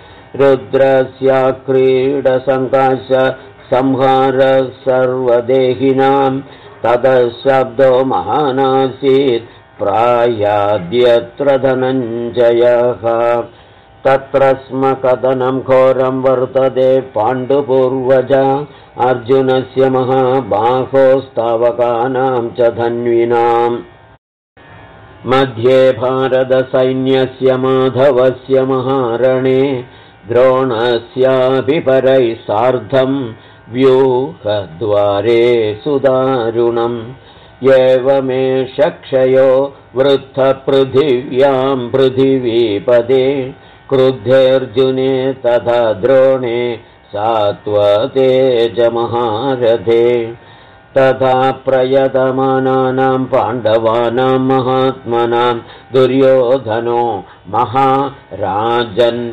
रुद्रस्याक्रीडसङ्काश संहारः सर्वदेहिनां ततः शब्दो महानासीत् प्रायाद्यत्र धनञ्जयः तत्र स्म कथनं घोरं वर्तते पाण्डुपूर्वज अर्जुनस्य महाबाहोस्तावकानां च धन्विनाम् मध्ये भारतसैन्यस्य माधवस्य महारणे द्रोणस्यापि परैः सार्धं व्यूहद्वारे सुदारुणम् एवमेष क्षयो वृत्तपृथिव्यां पृथिवीपदे क्रुद्धेऽर्जुने तथा द्रोणे सात्वते च महारथे तथा प्रयतमानानां पाण्डवानां महात्मनां दुर्योधनो महाराजन्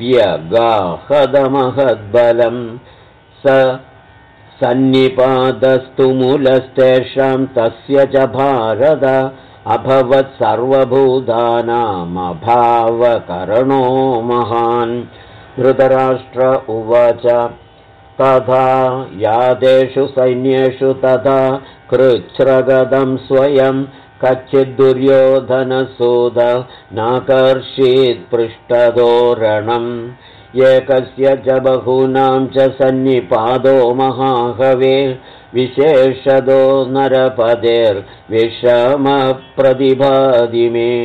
व्यगाहदमहद्बलं सन्निपातस्तु मूलस्तेषां तस्य च भारत अभवत् सर्वभूतानामभावकरणो महान् धृतराष्ट्र उवाच तथा यादेषु सैन्येषु तथा कृच्छ्रगदं स्वयं कच्चिद्दुर्योधनसूद नाकर्षीत् पृष्ठतोरणम् एकस्य च बहूनां च सन्निपादो महाहवे विशेषदो नरपदेर्विषमप्रतिभाति मे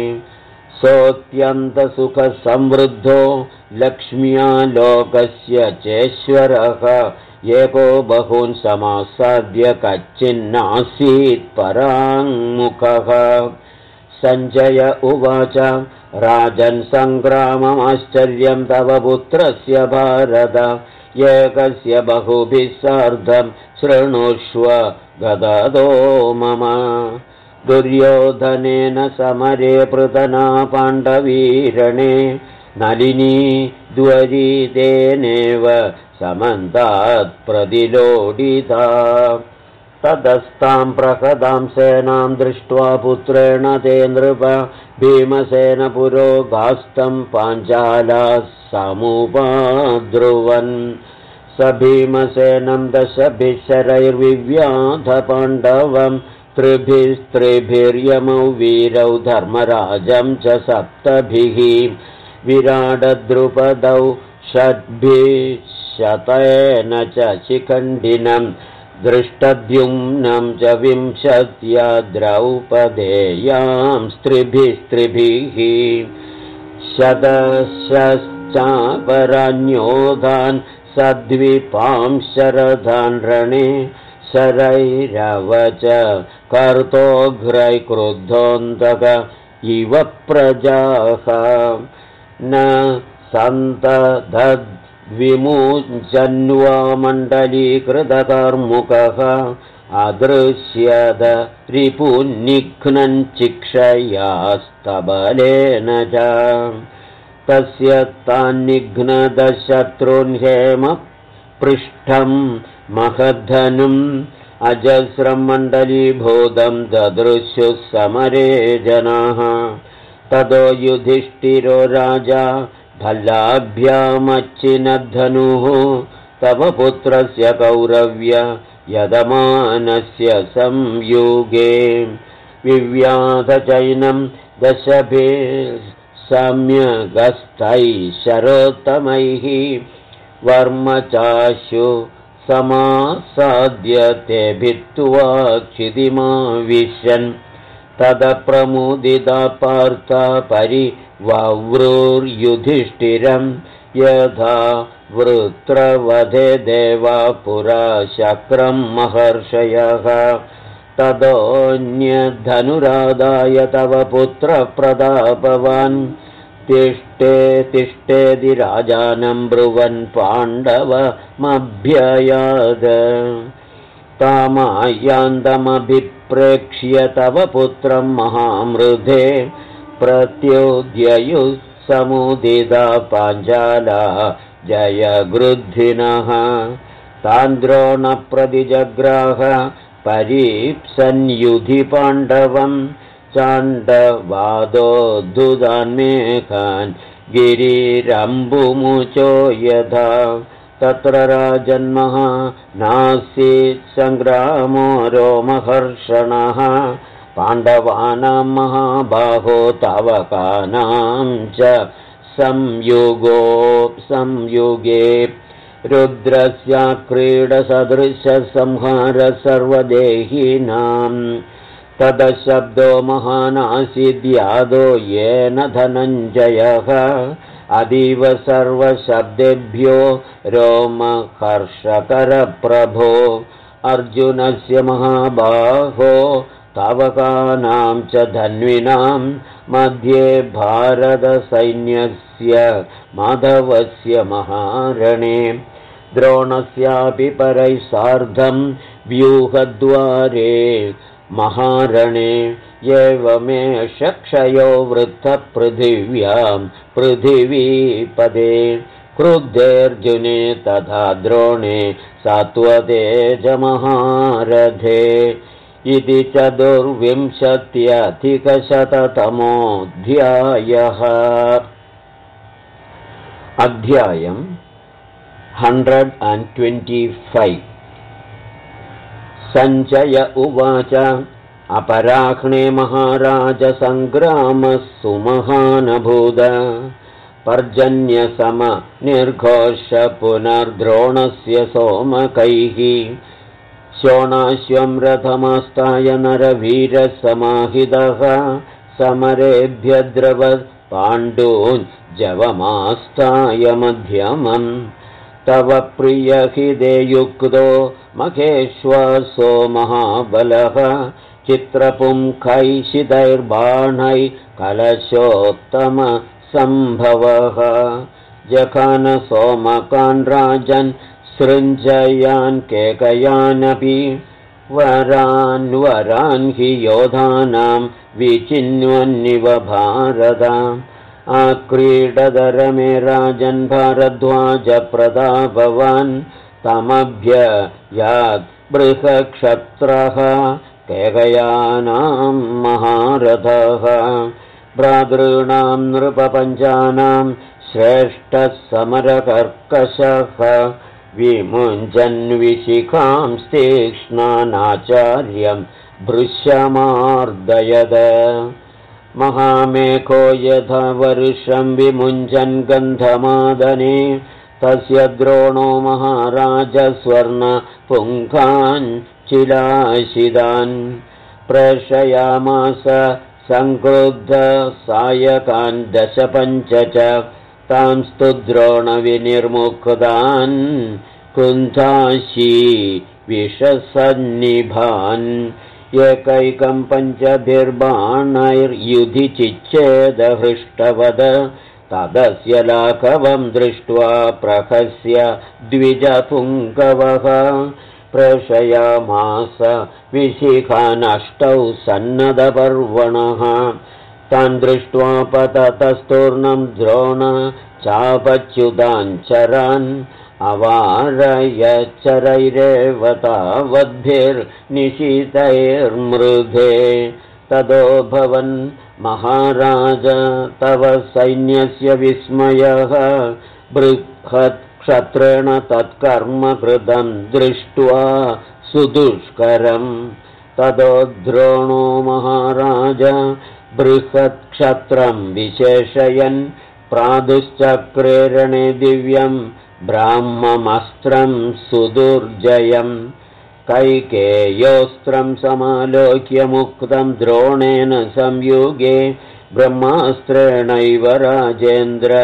सोऽत्यन्तसुखसंवृद्धो लक्ष्म्या लोकस्य चेश्वरः एको बहून् समासाद्य कच्चिन्नासीत् पराङ्मुखः सञ्जय उवाच राजन् सङ्ग्राममाश्चर्यं तव पुत्रस्य भारत एकस्य बहुभिः सार्धं शृणुष्व गदतो मम दुर्योधनेन समरे पृतना पाण्डवीरणे नलिनी द्वरितेनेव समन्तात् प्रतिलोडिता तदस्तां प्रकदां सेनां दृष्ट्वा पुत्रेण ते नृप भीमसेनपुरोगास्तं पाञ्चालाः समुपाद्रुवन् स भीमसेनं दशभिः शरैर्विव्याध पाण्डवं त्रिभिस्त्रिभिर्यमौ वीरौ धर्मराजं च सप्तभिः विराडद्रुपदौ षड्भिः शतेन च शिखण्डिनं दृष्टद्युम्नं च विंशत्या द्रौपदेयां स्त्रिभिः शतश्चापरान्योधान् सद्विपां शरदान् रणे शरैरवच कर्तोघ्रै क्रुद्धोऽन्तक इव प्रजाः न सन्तद्विमुञ्चन्वा मण्डलीकृतकर्मुकः अदृश्यद रिपुन्निघ्नञ्चिक्षयास्तबलेन च तस्य तान्निघ्नदशत्रून् हेम पृष्ठं महद्धनुम् अजस्रं मण्डलीभूतं ददृशुः समरे जनाः ततो युधिष्ठिरो राजा भल्लाभ्यामच्चिनद्धनुः तव पुत्रस्य कौरव्य यदमानस्य संयुगे विव्याधचैनं दशभे सम्यगस्तैः शरोत्तमैः वर्मचाशु समासाद्य ते भित्त्वा क्षितिमाविशन् तदप्रमुदिता पार्था परिवव्रूर्युधिष्ठिरं यथा वृत्रवधे देवा पुरा शक्रं महर्षयः तदोऽन्यधनुरादाय तव पुत्रप्रतापवान् तिष्ठेति राजानं ब्रुवन् पाण्डवमभ्ययाद तामायान्तमभिप्रेक्ष्य तव पुत्रं महामृधे प्रत्योद्ययुः समुदिता पाञ्चाला जयगृद्धिनः तान्द्रोणप्रतिजग्राह परीप्सन्युधि पाण्डवं चाण्डवादोद्धुतान्मेघान् गिरिरम्बुमुचो यथा तत्र राजन्मः नासीत् सङ्ग्रामो रोमहर्षणः पाण्डवानां महाबाहो तावकानां च संयुगे रुद्रस्याक्रीडसदृशसंहार सर्वदेहिनां तदशब्दो महानासीद्यादो येन धनञ्जयः अतीव सर्वशब्देभ्यो रोमहर्षकरप्रभो अर्जुनस्य महाबाहो तावकानां च धन्विनां मध्ये भारतसैन्यस्य माधवस्य महारणे द्रोणस्यापि परैः सार्धं व्यूहद्वारे महारणे एवमेष क्षयो वृत्तपृथिव्यां पृथिवीपदे क्रुद्धेऽर्जुने तथा द्रोणे सात्वतेजमहारथे इति 24,000-तमोऽध्यायः अध्यायम् 125 सञ्जय उवाच अपराह्णे महाराजसङ्ग्रामः सुमहानभूद पर्जन्यसमनिर्घोष पुनर्द्रोणस्य सोमकैः शोणाश्वं रथमास्ताय नरवीरसमाहितः समरेभ्यद्रवत् पाण्डून् जवमास्ताय मध्यमम् तव प्रियहिते युक्तो मखेश्वासो महाबलः चित्रपुङ्खैशितैर्बाणैः कलशोत्तमसम्भवः जखान सोमकान् राजन् सृञ्जयान् केकयानपि वरान् हि योधानां विचिन्वन्निव भारत आक्रीडदरमे राजन् भारद्वाज प्रतापवान् तमभ्ययात् बृहक्षत्रः केकयानां महारथः भ्रातॄणां नृपपञ्चानां श्रेष्ठः समरकर्कशः विमुञ्चन्विशिखां तीक्ष्णानाचार्यं भृशमार्दयद महामेघो यथा वर्षं विमुञ्चन् गन्धमादने तस्य द्रोणो महाराज स्वर्णपुङ्खान् चिलाशिदान् प्रेषयामास संक्रुद्ध सायकान् 15 च तांस्तु द्रोणविनिर्मुक्तान् कुन्थाशी विषसन्निभान् एकैकं पञ्चभिर्बाणैर्युधि चिच्छेदहृष्टवद तदस्य लाघवं दृष्ट्वा प्रहस्य द्विजपुङ्गवः प्रशयामास विशिखानष्टौ सन्नदपर्वणः तान् दृष्ट्वा पततस्तूर्णं द्रोण चापच्युताञ्चरान् अवारयच्चरैरेव तावद्भिर्निशितैर्मृधे ततो भवन् महाराज तव सैन्यस्य विस्मयः बृहत्क्षत्रेण तत्कर्म कृतं दृष्ट्वा सुदुष्करम् ततो द्रोणो महाराज बृहत्क्षत्रं विशेषयन् प्रादुश्चक्रेरणे दिव्यं ब्राह्ममस्त्रं सुदुर्जयम् कैकेयोऽस्त्रं समालोक्य मुक्तं द्रोणेन संयुगे ब्रह्मास्त्रेणैव राजेन्द्र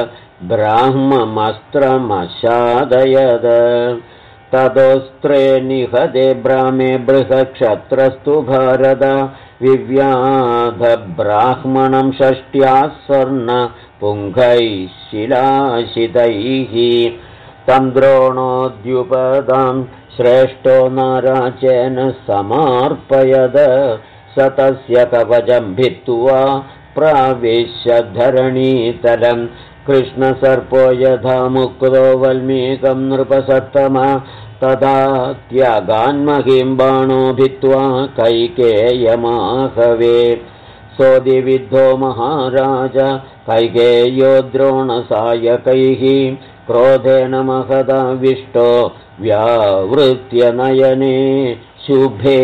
ब्राह्ममस्त्रमशादयद तदोस्त्रे निहते ब्राह्मे बृहत्क्षत्रस्तु भारत विव्याध ब्राह्मणं षष्ट्या स्वर्णपुङ्गैः शिलाशितैः तं द्रोणोद्युपदां श्रेष्ठो नाराचेन समार्पयद स तस्य कवचं भित्त्वा प्राविश्य धरणीतलं कृष्णसर्पो यथा मुक्तो वल्मीकं नृपसत्तम तदा त्यागान्महीं बाणो भित्त्वा कैकेयमाहवे सोदिविद्धो महाराज कैकेयो द्रोणसायकैः क्रोधेन महदाविष्टो व्यावृत्य नयने शुभे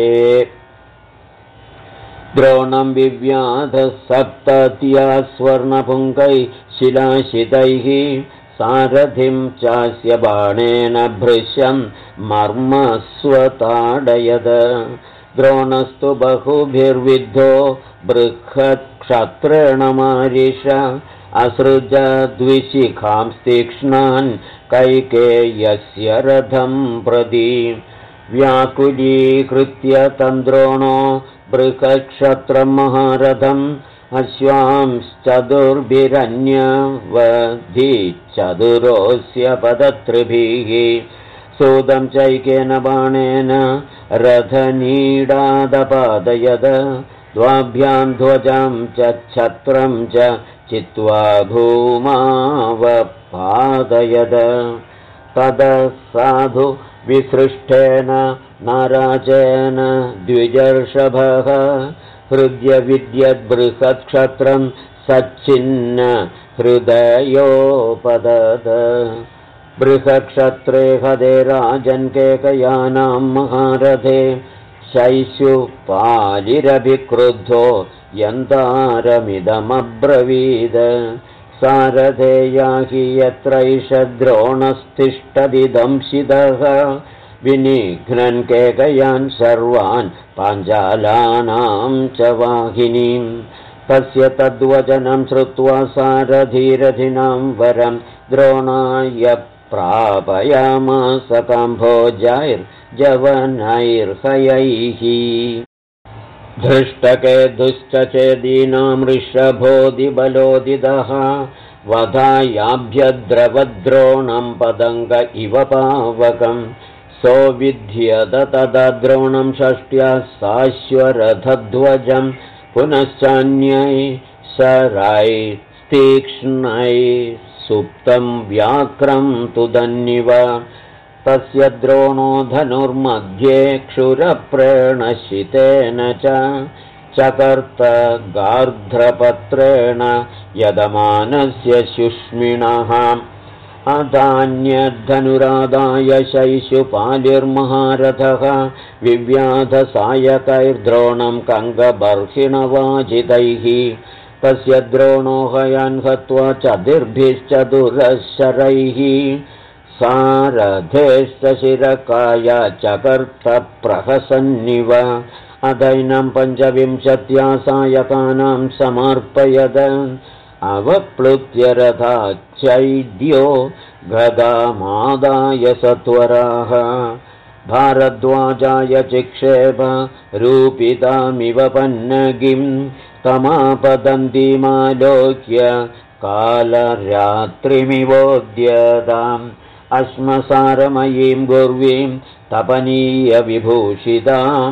द्रोणं विव्याध सप्तत्या स्वर्णपुङ्गैः शिलाशितैः सारथिं चास्य बाणेन भृशं मर्मस्वताडयद द्रोणस्तु बहुभिर्विद्धो बृहत्क्षत्रेण मारिष असृज द्विशिखां तीक्ष्णान् कैकेयस्य रथं प्रति व्याकुलीकृत्य तं द्रोणो बृहत्क्षत्रं महारथम् अश्वांश्चतुर्भिरन्यवधिश्चतुरोऽस्य पदत्रिभिः सूतं चैकेन बाणेन रथनीडादपादयद द्वाभ्यां ध्वजां च छत्रं च चित्वा भूमावपादयद ततः साधु विसृष्टेन नाराजेन द्विजर्षभः हृद्य विद्यद्बृहत्क्षत्रं सच्चिन्न हृदयोपदद बृहत्क्षत्रे हदे राजन् केकयानां महारथे शैशुपालिरभिक्रुद्धो यन्तारमिदमब्रवीद सारथे याहि यत्रैष द्रोणस्तिष्ठति दंशितः विनिघ्नन् केकयान् सर्वान् पाञ्चालानां च वाहिनीं तस्य तद्वचनं श्रुत्वा सारथीरथिनां वरं द्रोणाय प्रापयामास काम्भोजैर्जवनैर्हयैः धृष्टकेतुश्च चेदीनां ऋषभोदिबलोदितः वधायाभ्यद्रवद्रोणं पतङ्ग इव पावकम् सौविध्यत तदा द्रोणं षष्ट्या साश्वरथध्वजं पुनश्चान्यै शरैस्तीक्ष्णैः सुप्तं व्याक्रं तुदन्निव तस्य द्रोणो धनुर्मध्ये क्षुरप्रेणशितेन च चकर्त गार्ध्रपत्रेण यदमानस्य शुष्मिणः अधान्यधनुरादाय शैशुपालिर्महारथः विव्याधसायकैर्द्रोणं कङ्गबर्हिणवाजितैः तस्य द्रोणो हयान् हत्वा चतुर्भिश्चतुरशरैः सारथेश्च चकर्त प्रहसन्निव अदैनं 25 सायकानां समर्पयद अवप्लुत्य रथाच्चैद्यो गदामादाय सत्वराः भारद्वाजाय चिक्षेप रूपितामिव पन्नगिं तमापदन्तीमालोक्य कालरात्रिमिवोद्यताम् अश्मसारमयीं गुर्वीं तपनीयविभूषितां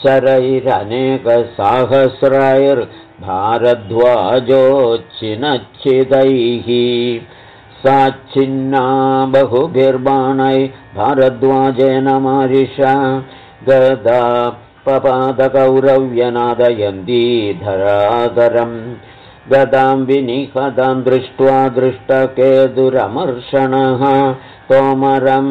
शरैरनेकसाहस्रैर्भारद्वाजोच्छिनच्छिदैः साच्छिन्ना बहुभिर्बाणै भारद्वाजेन मारिषा गदा पपादकौरव्यनादयन्ती धराधरम् गदां विनिहतां दृष्ट्वा दृष्टकेतुरमर्षणः तोमरं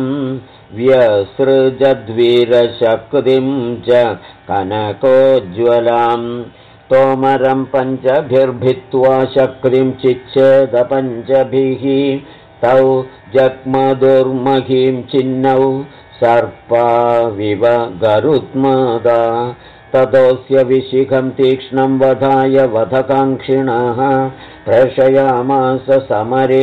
व्यसृजद्वीरशक्तिं च कनकोज्ज्वलां तोमरं पञ्चभिर्भित्त्वा शक्तिं चिच्छेदपञ्चभिः तौ जग्मदुर्महीं चिन्नौ सर्पाविव गरुत्मदा ततोऽस्य विशिखं तीक्ष्णं वधाय वधकाङ्क्षिणः प्रेषयामास समरे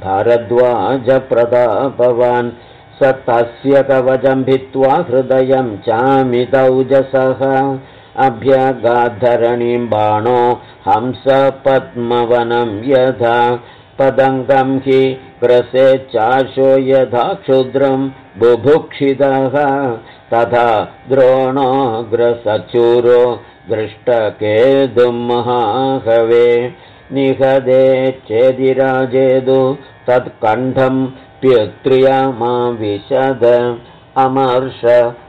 भारद्वाजप्रतापवान् स तस्य कवचं भित्त्वा हृदयं चामितौजसः अभ्यगाद्धरणीं बाणो हंसपद्मवनं यथा पदङ्गं हि ग्रसेच्चाशो यथा क्षुद्रं बुभुक्षितः तथा द्रोणोऽग्रसचूरो दृष्टकेतुं महाहवे निहदे चेदिराजेदु तत्कण्ठं प्युत्र्यमाविशद अमर्ष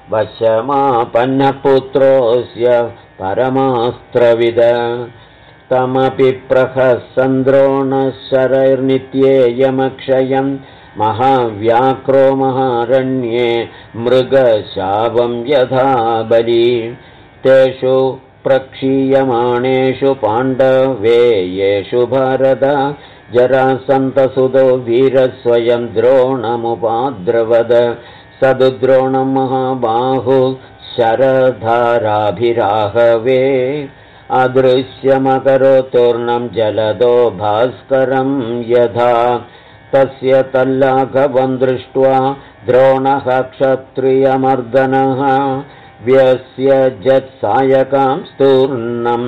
वशमापन्नपुत्रोऽस्य परमास्त्रविद तमपि प्रहसन्द्रोणशरैर्नित्येयमक्षयं महाव्याक्रो महारण्ये मृगशावं यथा बली तेषु प्रक्षीयमाणेषु पाण्डवेयेषु भारत जरासन्तसुतो वीरस्वयं द्रोणमुपाद्रवद सदुद्रोणं महाबाहु शरधाराभिराहवे अदृश्यमकरोत्तूर्णं जलदो भास्करं यथा तस्य तल्लाघवं दृष्ट्वा द्रोणः क्षत्रियमर्दनः व्यस्य जत्सायकां स्तूर्णं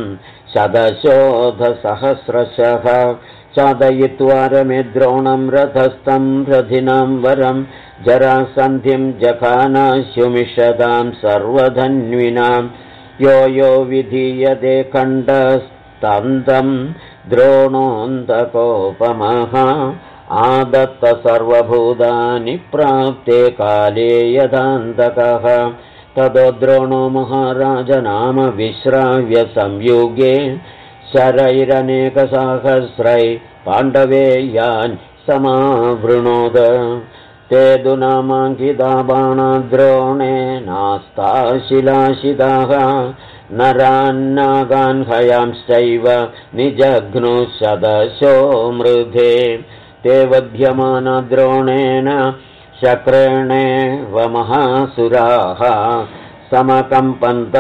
शतशोधसहस्रशः चादयित्वा रमे द्रोणं रथस्थं रथिनां वरं जरासन्धिं जखानाशुमिषदां सर्वधन्विनां यो यो विधीयते खण्डस्तन्तं द्रोणोऽन्तकोपमः आदत्त सर्वभूतानि प्राप्ते काले यदान्तकः ततो द्रोणो महाराज नाम विश्राव्य संयुगे शरैरनेकसहस्रै पाण्डवेयान् समावृणोद ते तु नामाङ्किता बाणा द्रोणेनास्ता शिलाशिताः नरान्नागान् हयांश्चैव निजघ्नुशदशो मृधे ते वध्यमाना द्रोणेन शक्रेणेव महासुराः समकम्पन्त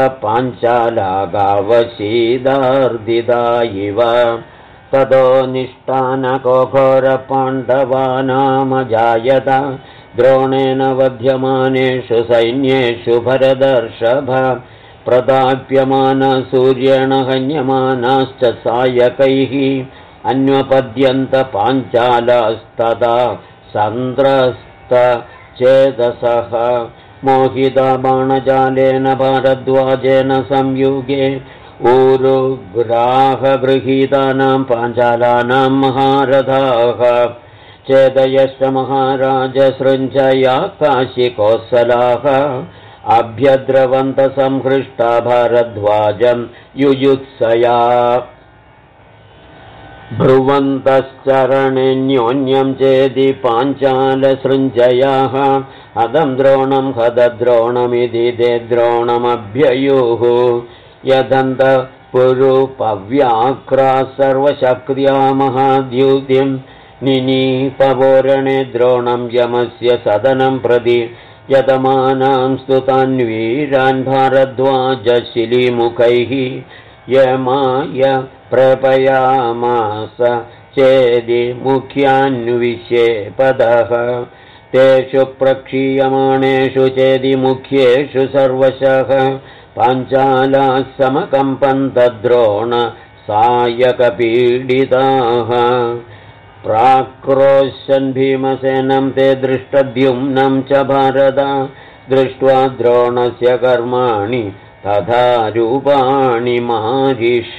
पाञ्चालागावशीदार्दिदा इव ततो निष्ठानको घोरपाण्डवानामजायत द्रोणेन वध्यमानेषु सैन्येषु भरदर्षभ प्रदाप्यमान सूर्येण हन्यमानाश्च सायकैः अन्वपद्यन्त पाञ्चालास्तदा सन्द्रस्तचेतसः मोहिता बाणजालेन भारद्वाजेन संयुगे ऊरुग्राहगृहीतानां पाञ्चालानां महारथाः चेदयश्च महाराज सृञ्जया काशिकोत्सलाः अभ्यद्रवन्त संहृष्टा भारद्वाजं युयुत्सया ब्रुवन्तश्चरणेऽन्योन्यं चेदि पाञ्चालसृञ्जयाः हदं द्रोणं हदद्रोणमिति ते द्रोणमभ्ययुः यदन्त पुरुपव्याक्रा सर्वशक्त्या महाद्युतिं निनीपवोरणे द्रोणं यमस्य सदनं प्रति यतमानां स्तुतान्वीरान् भारद्वाजशिलीमुखैः यमाय प्रपयामास चेदि मुख्यान्विष्ये पदः तेषु प्रक्षीयमाणेषु चेदि मुख्येषु सर्वशः पाञ्चालाः समकम्पन्तद्रोण सायकपीडिताः प्राक्रोशन् भीमसेनं ते दृष्टद्युम्नं च भारत दृष्ट्वा द्रोणस्य कर्माणि तथा रूपाणि मारिष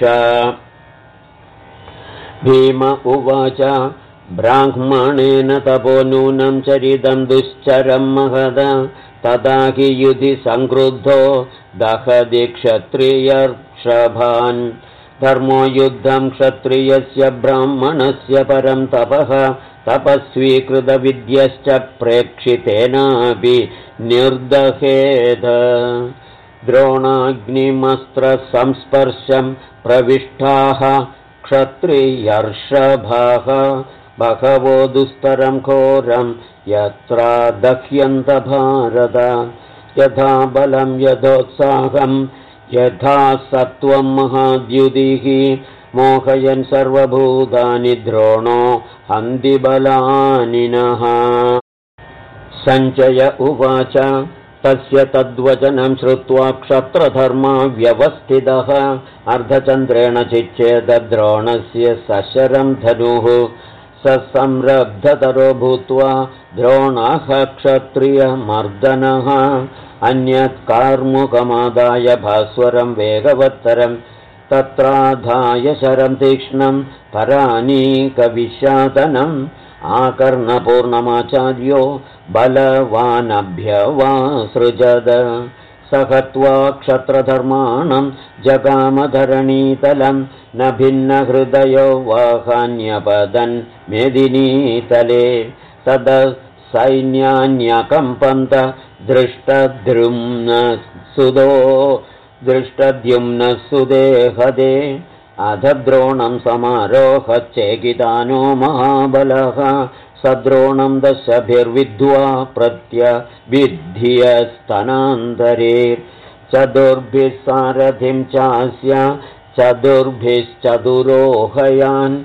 भीम उवाच ब्राह्मणेन तपो नूनं चरितं दुश्चरं महद तदा हि युधि संक्रुद्धो दहति क्षत्रियर्षभान् धर्मो युद्धं क्षत्रियस्य ब्राह्मणस्य परं तपः तपस्वीकृतविद्यश्च प्रेक्षितेनापि निर्दहेद द्रोणाग्निमस्त्रसंस्पर्शं प्रविष्टाः क्षत्रियर्षभाः बहवो दुस्तरं घोरं यत्रा दह्यन्त भारत यथा बलं यथोत्साहं यथा सत्त्वं महाद्युतिः मोहयन् सर्वभूतानि द्रोणो हन्तिबलानिनः सञ्जय उवाच तस्य तद्वचनं श्रुत्वा क्षत्रधर्मा व्यवस्थितः अर्धचन्द्रेण चिच्छेदद्रोणस्य सशरं धनुः ससंरब्धतरो भूत्वा द्रोणः क्षत्रियमर्दनः अन्यत् कार्मुकमादाय भास्वरं वेगवत्तरं तत्राधाय शरं तीक्ष्णं परानीकविशातनम् आकर्णपूर्णमाचार्यो बलवानभ्यवासृजद सहत्वा क्षत्रधर्माणं जगामधरणीतलं न भिन्नहृदयो वाहान्यपदन् मेदिनीतले तद सैन्यान्यकम्पन्त दृष्टद्युम्नसुदे हदे अध द्रोणं समारोहच्चेकितानो महाबलः सद्रोणं दशभिर्विद्ध्वा प्रत्यविद्ध्यस्तनान्तरे चतुर्भिः सारथिं चास्य चतुर्भिश्चतुरोहयान्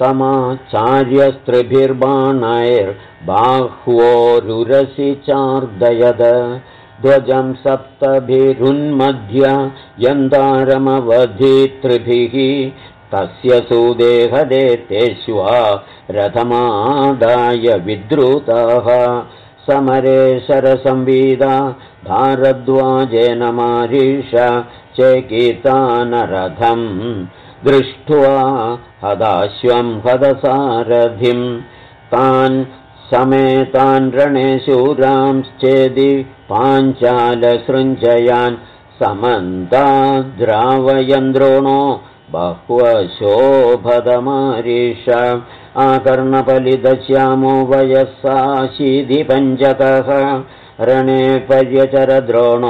तमाचार्यस्त्रिभिर्बाणैर्बाह्वोरुरसि चार्दयद ध्वजं सप्तभिरुन्मध्य यन्तारमवधित्रिभिः तस्य सुदेहदे तेष्वा रथमादाय विद्रुताः समरे शरसंविदा भारद्वाजेन मारीष चेकितानरथं दृष्ट्वा हदाश्वं हदसारथिं तान् समेतान् रणे शूरांश्चेदि पाञ्चालसृञ्जयान् समन्ताद्रावयन् द्रोणो बह्वशोभदमारीष आकर्णफलितश्यामो वयस्सा शीधिपञ्चकः रणे पर्यचरद्रोणो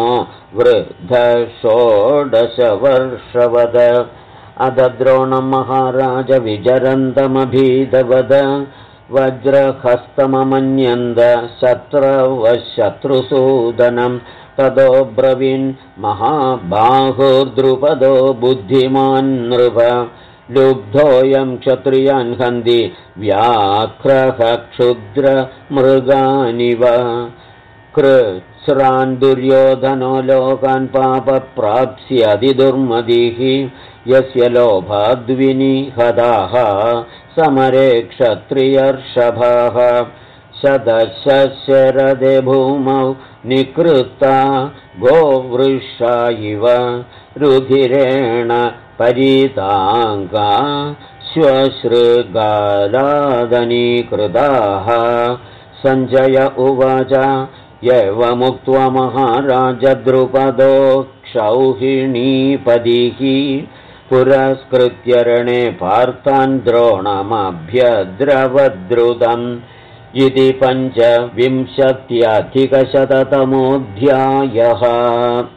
वृद्धषोडशवर्षवद अध द्रोणं महाराज विचरन्तमभीतवद वज्रहस्तममन्यन्द शत्रवशत्रुसूदनं ततो ब्रवीन् महाबाहुर्द्रुपदो बुद्धिमान् नृप लुब्धोऽयं क्षत्रियान् हन्ति व्याघ्रः क्षुद्रमृगानिव कृच्छ्रान् दुर्योधनो लोकान् पापप्राप्स्यति दुर्मतिः यस्य लोभाद्विनिहताः समरे क्षत्रियर्षभाः शतशरदे भूमौ निकृता गोवृषा इव रुधिरेण परीताङ्गा श्वश्रुगालादनीकृताः सञ्जय उवाच एवमुक्त्वा महाराज द्रुपदो क्षौहिणीपदिः पुरस्कृत्य रणे पार्थान् द्रोणमभ्यद्रवद्रुतम् इति 25अधिकशततमोऽध्यायः।